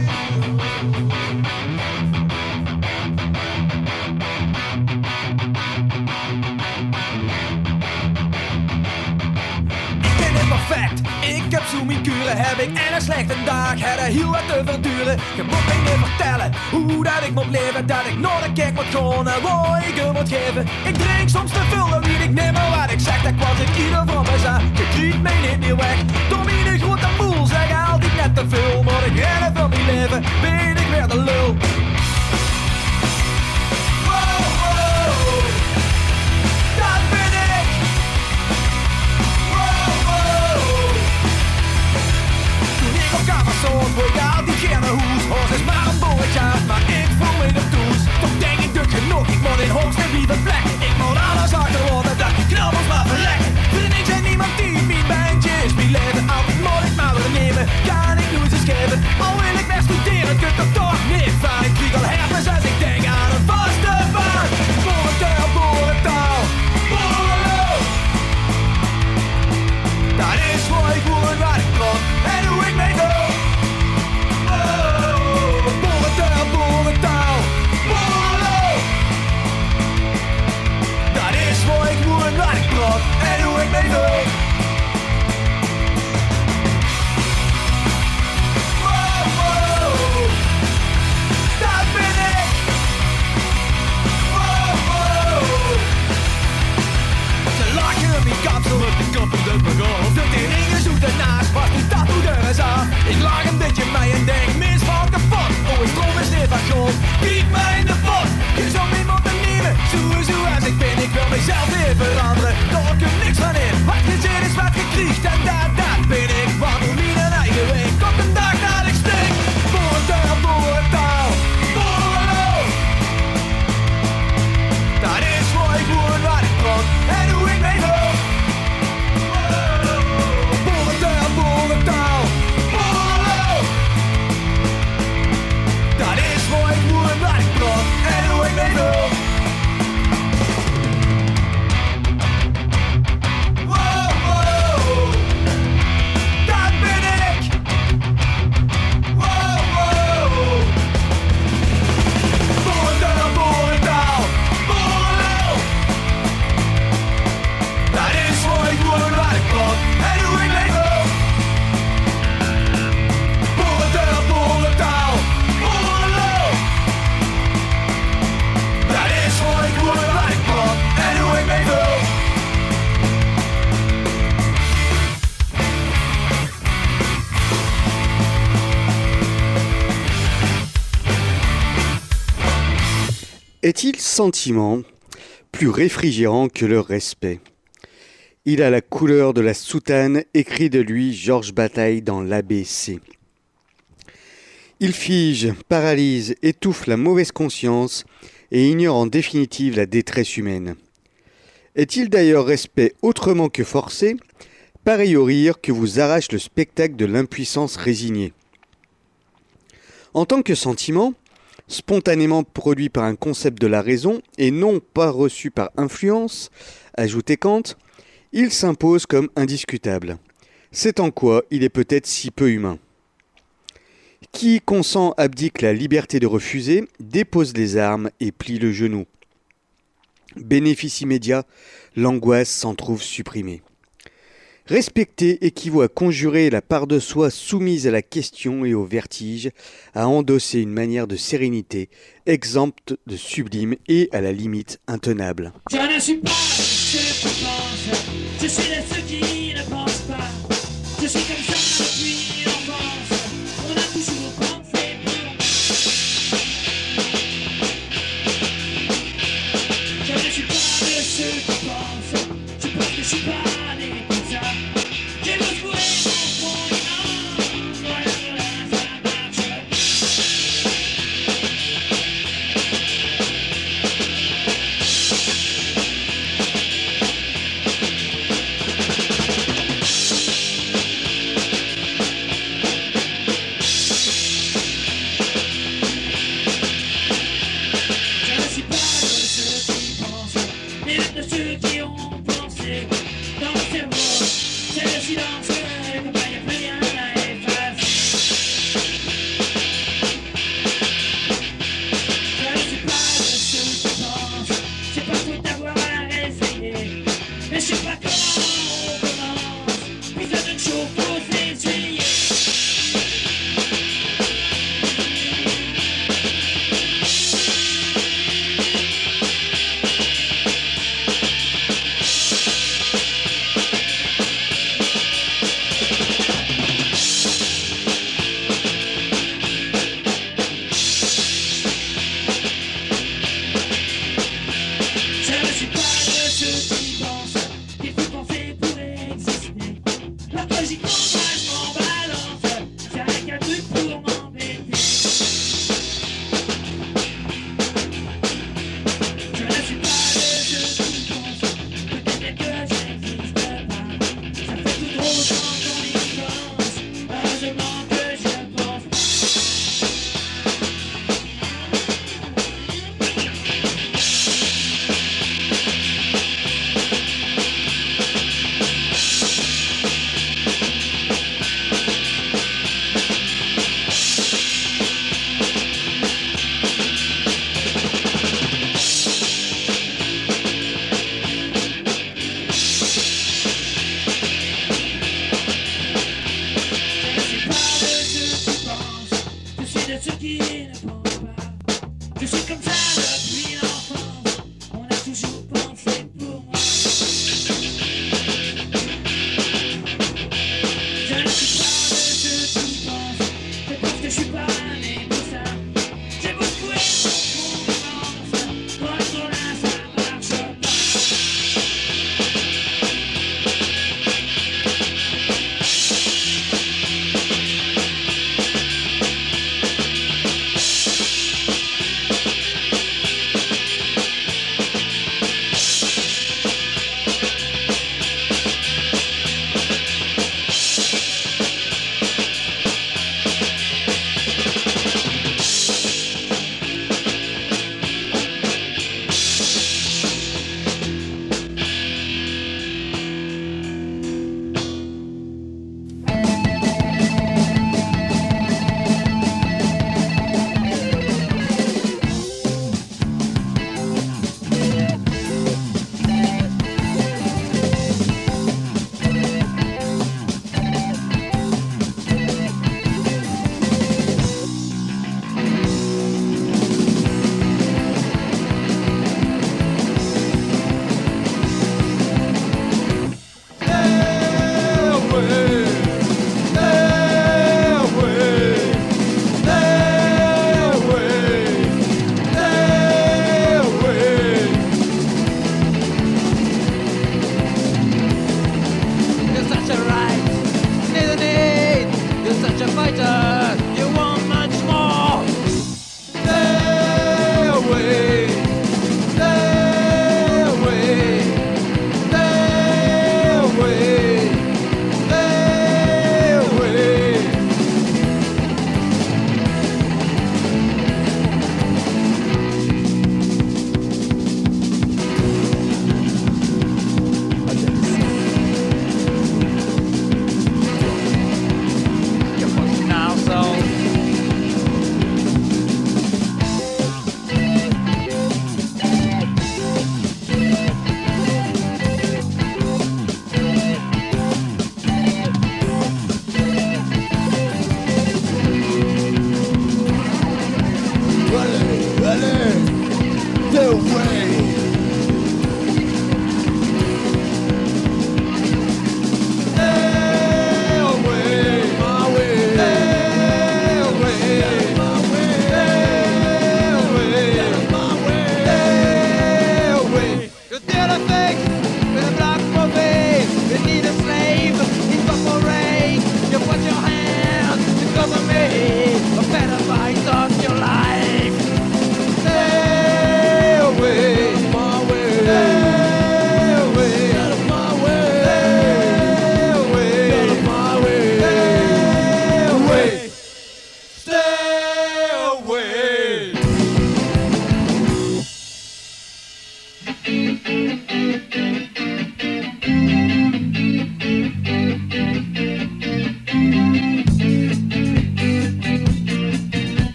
Ik ben net perfect, ik heb zo mijn kuren, heb ik en een slechte dag, heb er heel wat te verduren. Je moet mij niet vertellen, hoe dat ik moet leven, dat ik nooit een kijk moet gaan en waar ik er moet geven. Ik drink soms te veel, dan weet ik niet meer wat ik zeg, dat was ik ieder van me zei. Je kriegt mij niet meer weg, door mijn grote boel zeggen altijd net te veel. Maar ik ren van mijn leven, ben ik weer de lul. Wow, wow, dat ben ik. Wow, wow. Toen ik op kamer stond, voor jou die gerne hoes. Ons is maar een bolletje, maar ik voel me de toes. Toch denk ik druk genoeg, ik moet in hoogste wie de plek. Ik moet alles achterlaten, dat die knabbels maar verlekken. Voor niks en niemand die mijn bandje is mijn leven. Altijd moet ik maar weer nemen, kan ik nooit eens geven. Al wil ik weer studeren, kunt er toch niet van. Ik krieg al herpes als ik denk aan een vaste baan. Boerentaal, boerentaal, boerenlul. Dat is voor ik voel en waar ik kom en hoe ik mee doe. Boerentaal, boerentaal, boerenlul. Dat is voor ik voel en waar ik praat en hoe ik mee doe. Wow, wow, dat ben ik. Wow, wow. Ze lachen op mijn kant, zo op de kop op de begon. De teringen zoekt ernaast, was die tattoo er eens aan. Ik lach een beetje mee en denk, mis van kapot. Oh, het stroom is niet van grond, kiek mij in de pot. Je zou me moeten nemen, zo zo als ik ben. Ik wil mezelf weer veranderen, daar ik er niks van in. Wat gezien is wat gekriegt en dat, dat ben ik. Wandel niet een eigen weg, komt een dag dat ik stink. Boerentaal, boerentaal, boerenlul. Dat is voor ik voel en wat ik praat en hoe ik mee doe. Boerentaal, boerentaal, boerenlul. Dat is voor ik voel en wat ik praat en hoe ik mee doe. Wow, wow, dat ben ik. Wow, wow. Boerentaal, boerentaal, boerenlul. Dat is voor ik voel en wat ik praat en hoe ik mee doe. Boerentaal, boerentaal, boerenlul. Dat is voor ik voel en wat ik praat en hoe ik mee doe. Est-il sentiment plus réfrigérant que le respect? Il a la couleur de la soutane, écrit de lui Georges Bataille dans l'A B C. Il fige, paralyse, étouffe la mauvaise conscience et ignore en définitive la détresse humaine. Est-il d'ailleurs respect autrement que forcé, pareil au rire que vous arrache le spectacle de l'impuissance résignée? En tant que sentiment, spontanément produit par un concept de la raison et non pas reçu par influence, ajoutait Kant, il s'impose comme indiscutable. C'est en quoi il est peut-être si peu humain. Qui consent abdique la liberté de refuser, dépose les armes et plie le genou. Bénéfice immédiat, l'angoisse s'en trouve supprimée. Respecter équivaut à conjurer la part de soi soumise à la question et au vertige, à endosser une manière de sérénité, exempte de sublime et à la limite intenable. Je ne suis pas ce que tu penses, je suis de ceux qui ne pensent pas. Je suis comme ça depuis l'enfance, on a toujours pensé pour moi. Je ne suis pas de ceux qui pensent, je pense que je suis pas né comme ça. J'ai beau jouer mon fond et non, voilà, voilà, ça marche.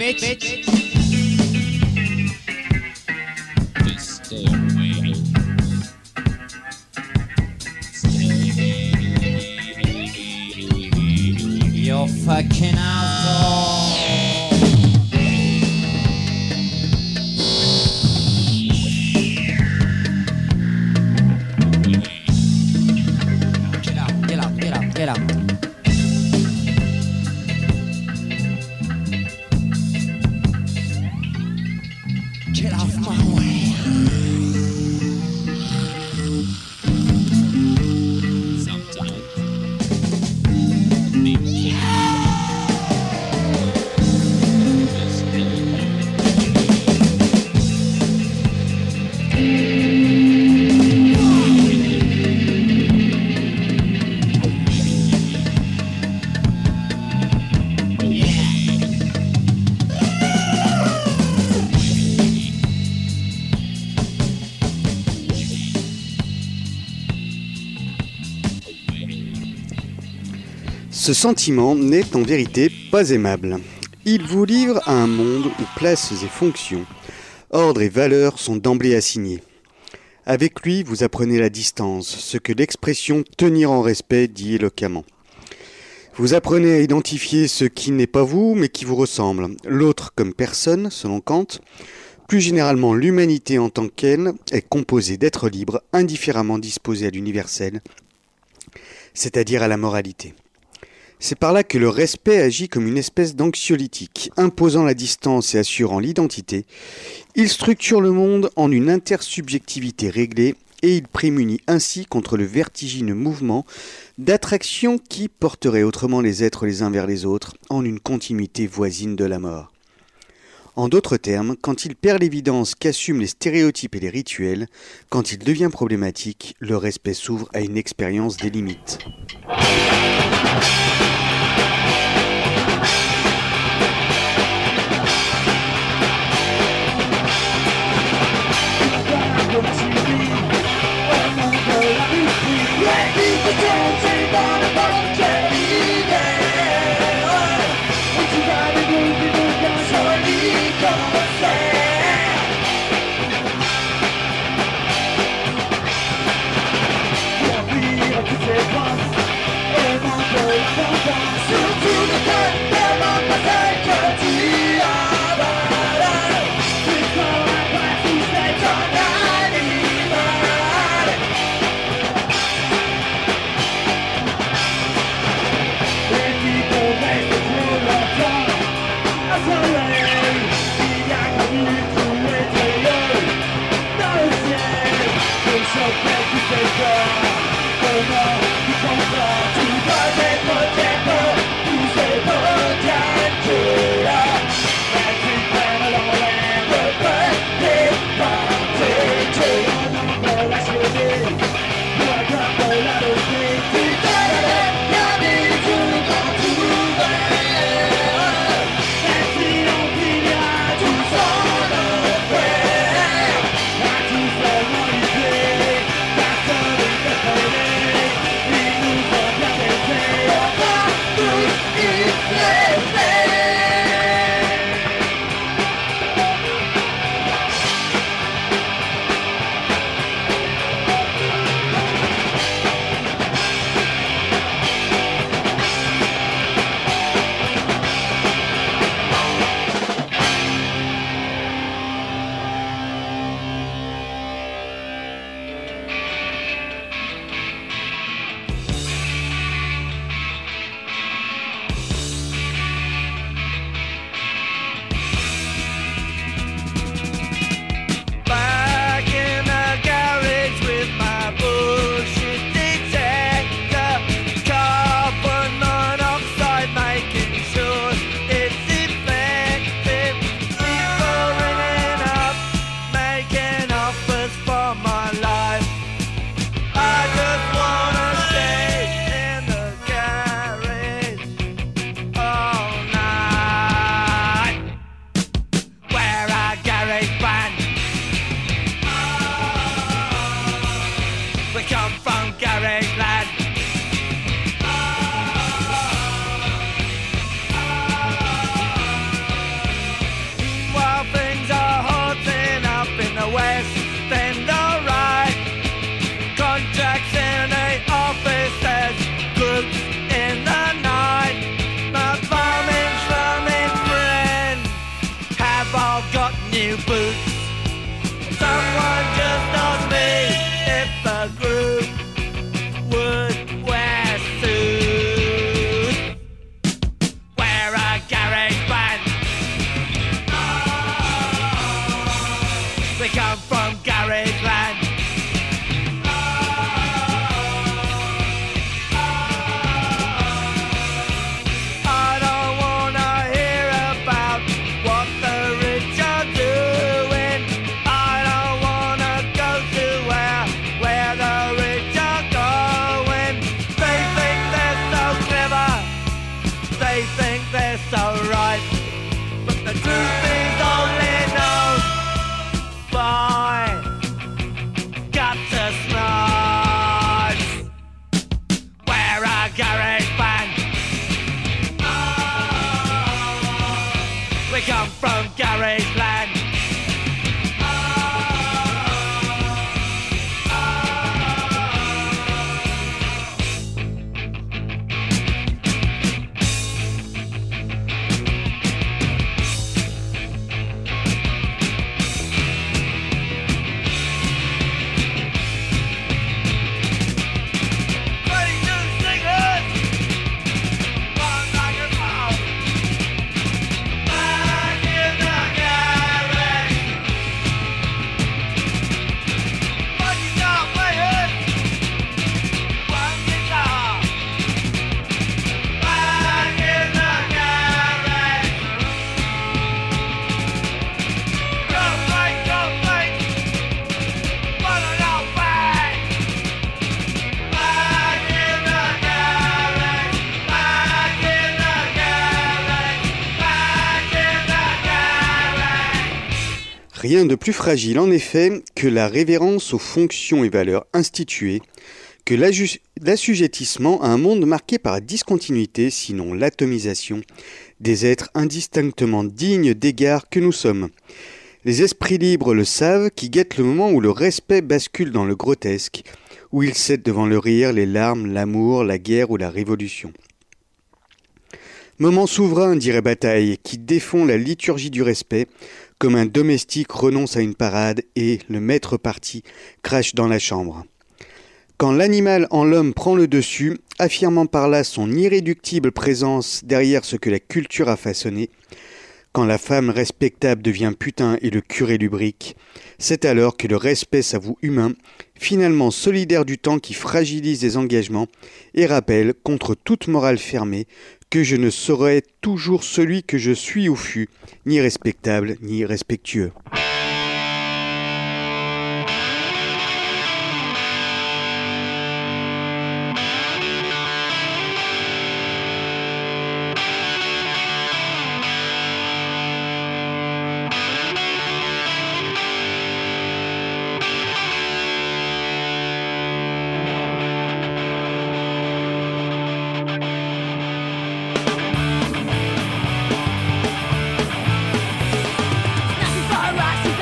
bitch. Just stay away. You're fucking asshole. Get out, get out, get out, get out. Get off my way. Ce sentiment n'est en vérité pas aimable. Il vous livre à un monde où places et fonctions, ordre et valeurs sont d'emblée assignés. Avec lui, vous apprenez la distance, ce que l'expression « tenir en respect » dit éloquemment. Vous apprenez à identifier ce qui n'est pas vous, mais qui vous ressemble, l'autre comme personne, selon Kant. Plus généralement, l'humanité en tant qu'elle est composée d'êtres libres, indifféremment disposés à l'universel, c'est-à-dire à la moralité. C'est par là que le respect agit comme une espèce d'anxiolytique, imposant la distance et assurant l'identité. Il structure le monde en une intersubjectivité réglée et il prémunit ainsi contre le vertigineux mouvement d'attraction qui porterait autrement les êtres les uns vers les autres en une continuité voisine de la mort. En d'autres termes, quand il perd l'évidence qu'assument les stéréotypes et les rituels, quand il devient problématique, le respect s'ouvre à une expérience des limites. Pour vivre toutes ces pensées so right. But the truth is only known by gutter snipes. We're a garage band. We come from garage land. Rien de plus fragile en effet que la révérence aux fonctions et valeurs instituées, que l'aju- l'assujettissement à un monde marqué par la discontinuité, sinon l'atomisation, des êtres indistinctement dignes d'égard que nous sommes. Les esprits libres le savent, qui guettent le moment où le respect bascule dans le grotesque, où il cède devant le rire, les larmes, l'amour, la guerre ou la révolution. Moment souverain, dirait Bataille, qui défend la liturgie du respect, comme un domestique renonce à une parade et, le maître parti, crache dans la chambre. Quand l'animal en l'homme prend le dessus, affirmant par là son irréductible présence derrière ce que la culture a façonné, quand la femme respectable devient putain et le curé lubrique, c'est alors que le respect s'avoue humain, finalement solidaire du temps qui fragilise les engagements et rappelle, contre toute morale fermée, que je ne serai toujours celui que je suis ou fus, ni respectable, ni respectueux. Nothing but rocks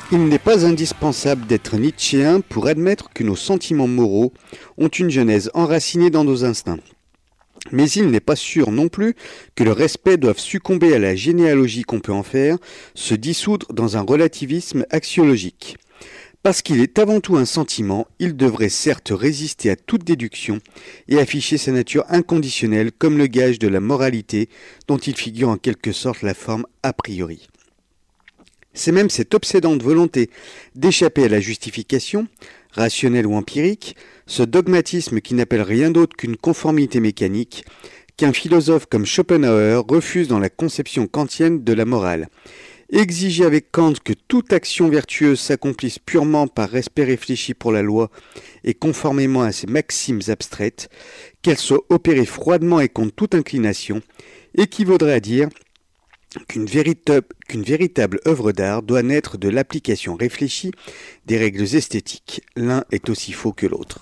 Il n'est pas indispensable d'être nietzschéen pour admettre que nos sentiments moraux ont une genèse enracinée dans nos instincts. Mais il n'est pas sûr non plus que le respect doive succomber à la généalogie qu'on peut en faire, se dissoudre dans un relativisme axiologique. Parce qu'il est avant tout un sentiment, il devrait certes résister à toute déduction et afficher sa nature inconditionnelle comme le gage de la moralité dont il figure en quelque sorte la forme a priori. C'est même cette obsédante volonté d'échapper à la justification, rationnelle ou empirique, ce dogmatisme qui n'appelle rien d'autre qu'une conformité mécanique, qu'un philosophe comme Schopenhauer refuse dans la conception kantienne de la morale. Exiger avec Kant que toute action vertueuse s'accomplisse purement par respect réfléchi pour la loi et conformément à ses maximes abstraites, qu'elle soit opérée froidement et contre toute inclination, équivaudrait à dire qu'une véritable, qu'une véritable œuvre d'art doit naître de l'application réfléchie des règles esthétiques. L'un est aussi faux que l'autre.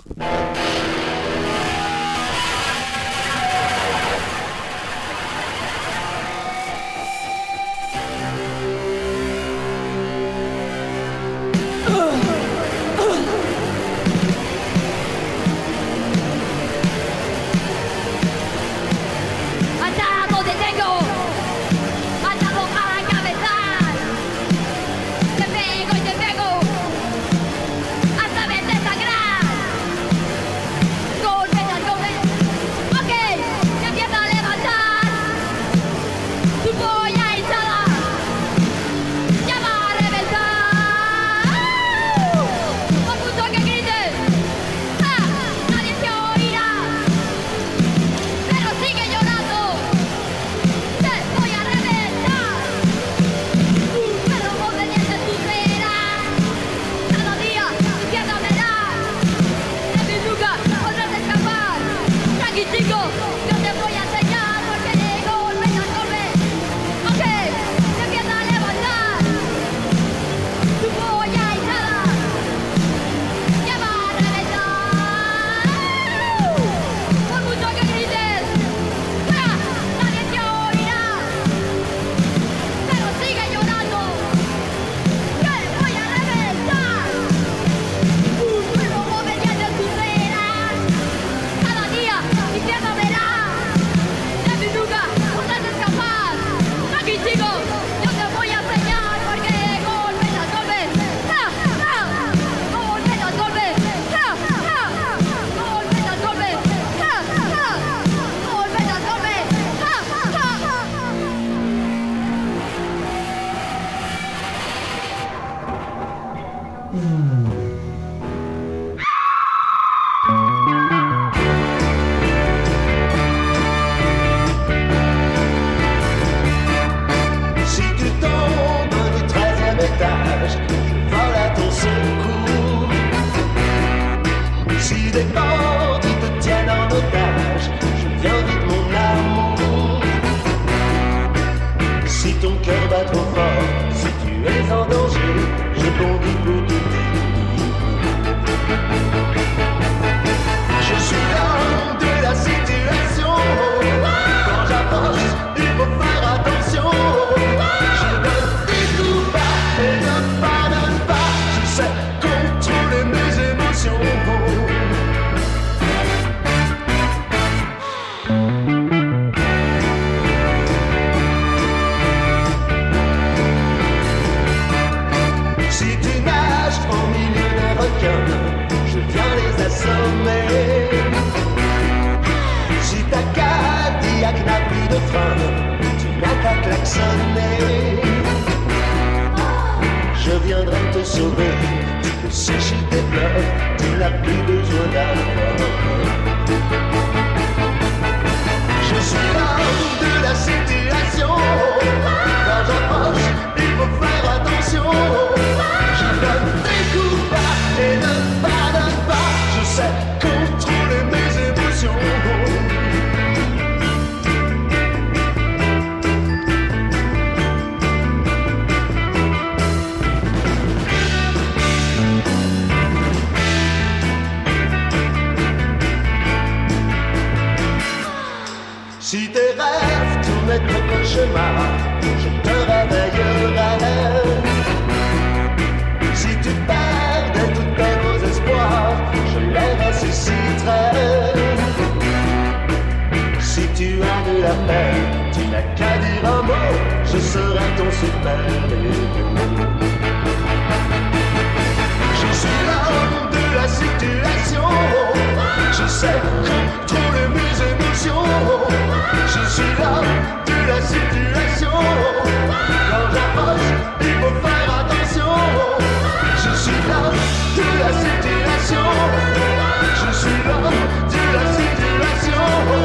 Si tes rêves tournaient au cauchemar, je te réveillerai. nécessiterait. Si tu as de la peine, tu n'as qu'à dire un mot, je serai ton super-héros. Je suis l'homme de la situation, je sais contrôler mes émotions. Je suis l'homme de la situation, quand j'approche, il faut faire attention. Je suis l'homme de la situation, je suis l'homme de la situation.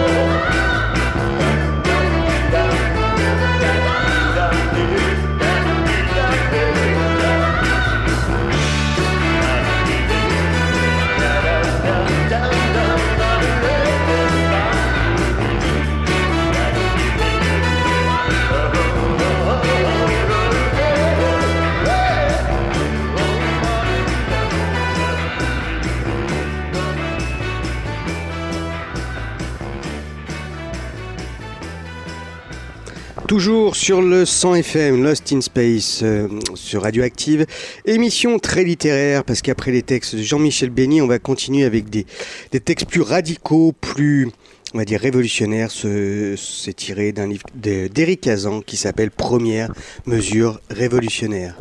Toujours sur le cent F M, Lost in Space, euh, sur Radioactive. Émission très littéraire, parce qu'après les textes de Jean-Michel Bény, on va continuer avec des, des textes plus radicaux, plus, on va dire, révolutionnaires. Ce, c'est tiré d'un livre de- d'Éric Kazan qui s'appelle Première mesure révolutionnaire.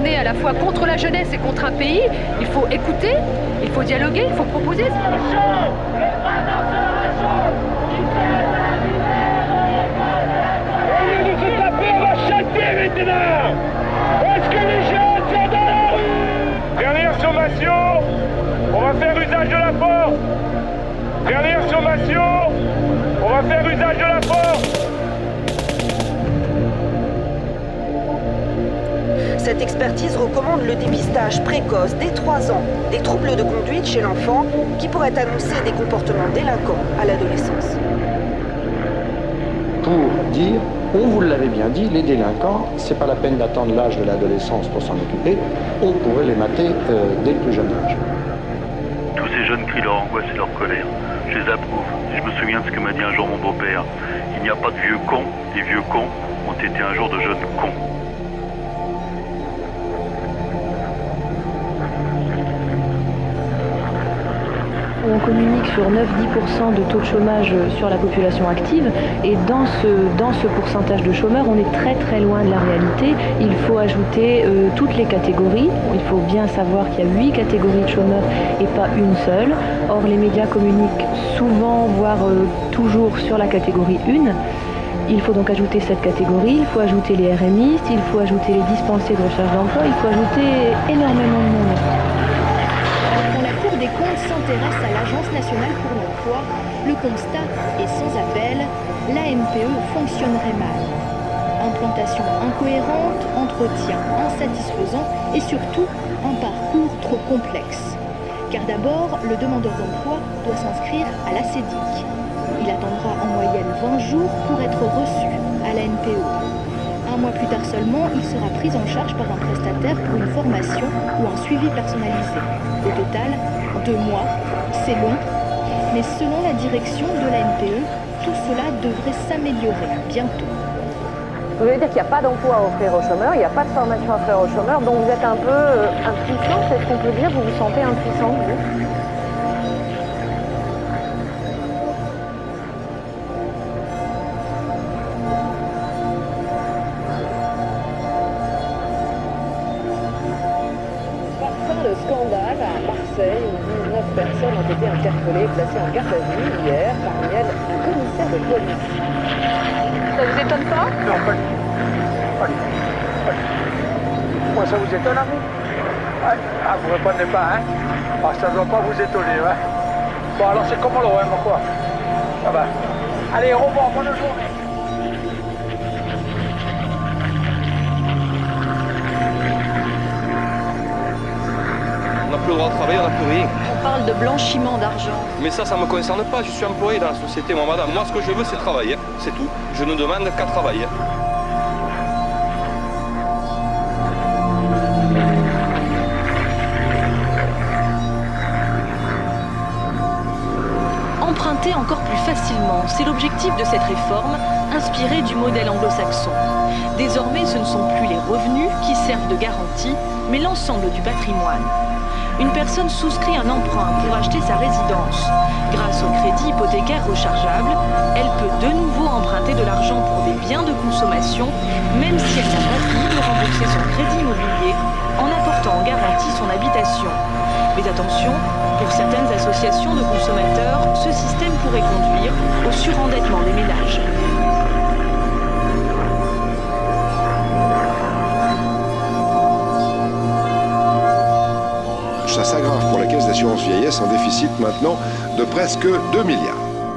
incarner à la fois contre la jeunesse et contre un pays, il faut écouter, il faut dialoguer, il faut proposer. Est-ce que les jeunes sont dans la rue? Dernière sommation, on va faire usage de la force. Dernière sommation, on va faire usage de la force. Cette expertise recommande le dépistage précoce dès trois ans des troubles de conduite chez l'enfant qui pourraient annoncer des comportements délinquants à l'adolescence. Pour dire, on vous l'avait bien dit, les délinquants, c'est pas la peine d'attendre l'âge de l'adolescence pour s'en occuper, on pourrait les mater euh, dès le plus jeune âge. Tous ces jeunes crient leur angoisse et leur colère. Je les approuve. Je me souviens de ce que m'a dit un jour mon beau-père. Il n'y a pas de vieux cons, les vieux cons ont été un jour de jeunes cons. On communique sur neuf à dix pour cent de taux de chômage sur la population active et dans ce, dans ce pourcentage de chômeurs, on est très très loin de la réalité. Il faut ajouter euh, toutes les catégories. Il faut bien savoir qu'il y a huit catégories de chômeurs et pas une seule. Or, les médias communiquent souvent, voire euh, toujours sur la catégorie un. Il faut donc ajouter cette catégorie, il faut ajouter les R M istes, il faut ajouter les dispensés de recherche d'emploi, il faut ajouter énormément de monde. Quand la Cour des comptes s'intéresse à l'Agence nationale pour l'emploi, le constat est sans appel, l'A N P E fonctionnerait mal. Implantation incohérente, entretien insatisfaisant et surtout un parcours trop complexe. Car d'abord, le demandeur d'emploi doit s'inscrire à l'A C D I C. Il attendra en moyenne vingt jours pour être reçu à la N P E. Un mois plus tard seulement, il sera pris en charge par un prestataire pour une formation ou un suivi personnalisé. Au total, deux mois, c'est long, mais selon la direction de la N P E, tout cela devrait s'améliorer bientôt. Vous voulez dire qu'il n'y a pas d'emploi à offrir aux chômeurs, il n'y a pas de formation à faire aux chômeurs, donc vous êtes un peu euh, impuissant, c'est ce qu'on peut dire, vous vous sentez impuissant, vous ? Scandale à Marseille où dix-neuf personnes ont été interpellées et placées en garde à vue hier, parmi elles un commissaire de police. Ça vous étonne pas? Non, pas du tout. Pas du tout. Pas du tout. Moi, ça vous étonne à vous? Ah, vous répondez pas, hein? Ah, ça ne doit pas vous étonner, hein? Bon, alors c'est comment l'O M, quoi? Ah bah. Allez, au revoir, bonne journée. On n'a plus le droit de travailler, on n'a plus rien. On parle de blanchiment d'argent. Mais ça, ça ne me concerne pas, je suis employé dans la société, moi madame. Moi, ce que je veux, c'est travailler, c'est tout. Je ne demande qu'à travailler. Emprunter encore plus facilement, c'est l'objectif de cette réforme, inspirée du modèle anglo-saxon. Désormais, ce ne sont plus les revenus qui servent de garantie, mais l'ensemble du patrimoine. Une personne souscrit un emprunt pour acheter sa résidence. Grâce au crédit hypothécaire rechargeable, elle peut de nouveau emprunter de l'argent pour des biens de consommation, même si elle n'a pas fini de rembourser son crédit immobilier en apportant en garantie son habitation. Mais attention, pour certaines associations de consommateurs, ce système pourrait conduire au surendettement des ménages. Ça s'aggrave pour la caisse d'assurance vieillesse en déficit maintenant de presque deux milliards.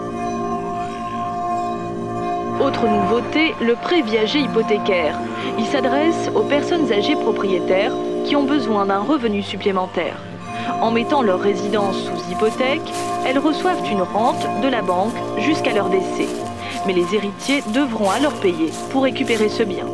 Autre nouveauté, le prêt viager hypothécaire. Il s'adresse aux personnes âgées propriétaires qui ont besoin d'un revenu supplémentaire. En mettant leur résidence sous hypothèque, elles reçoivent une rente de la banque jusqu'à leur décès. Mais les héritiers devront alors payer pour récupérer ce bien.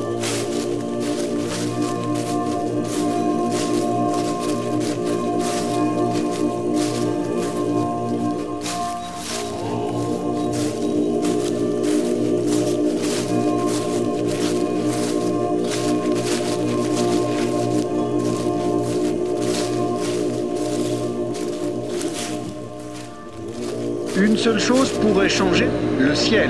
Une seule chose pourrait changer, le ciel.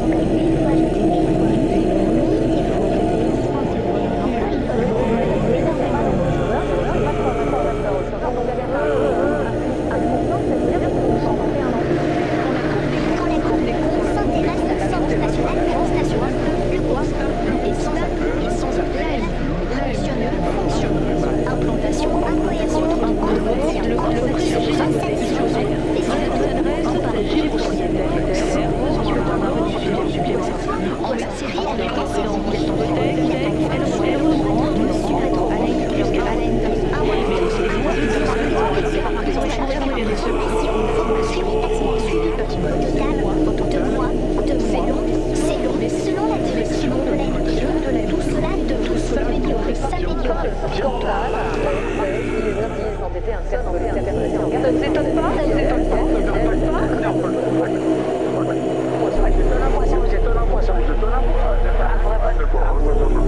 Moi, ça vous étonne, moi, ça vous étonne.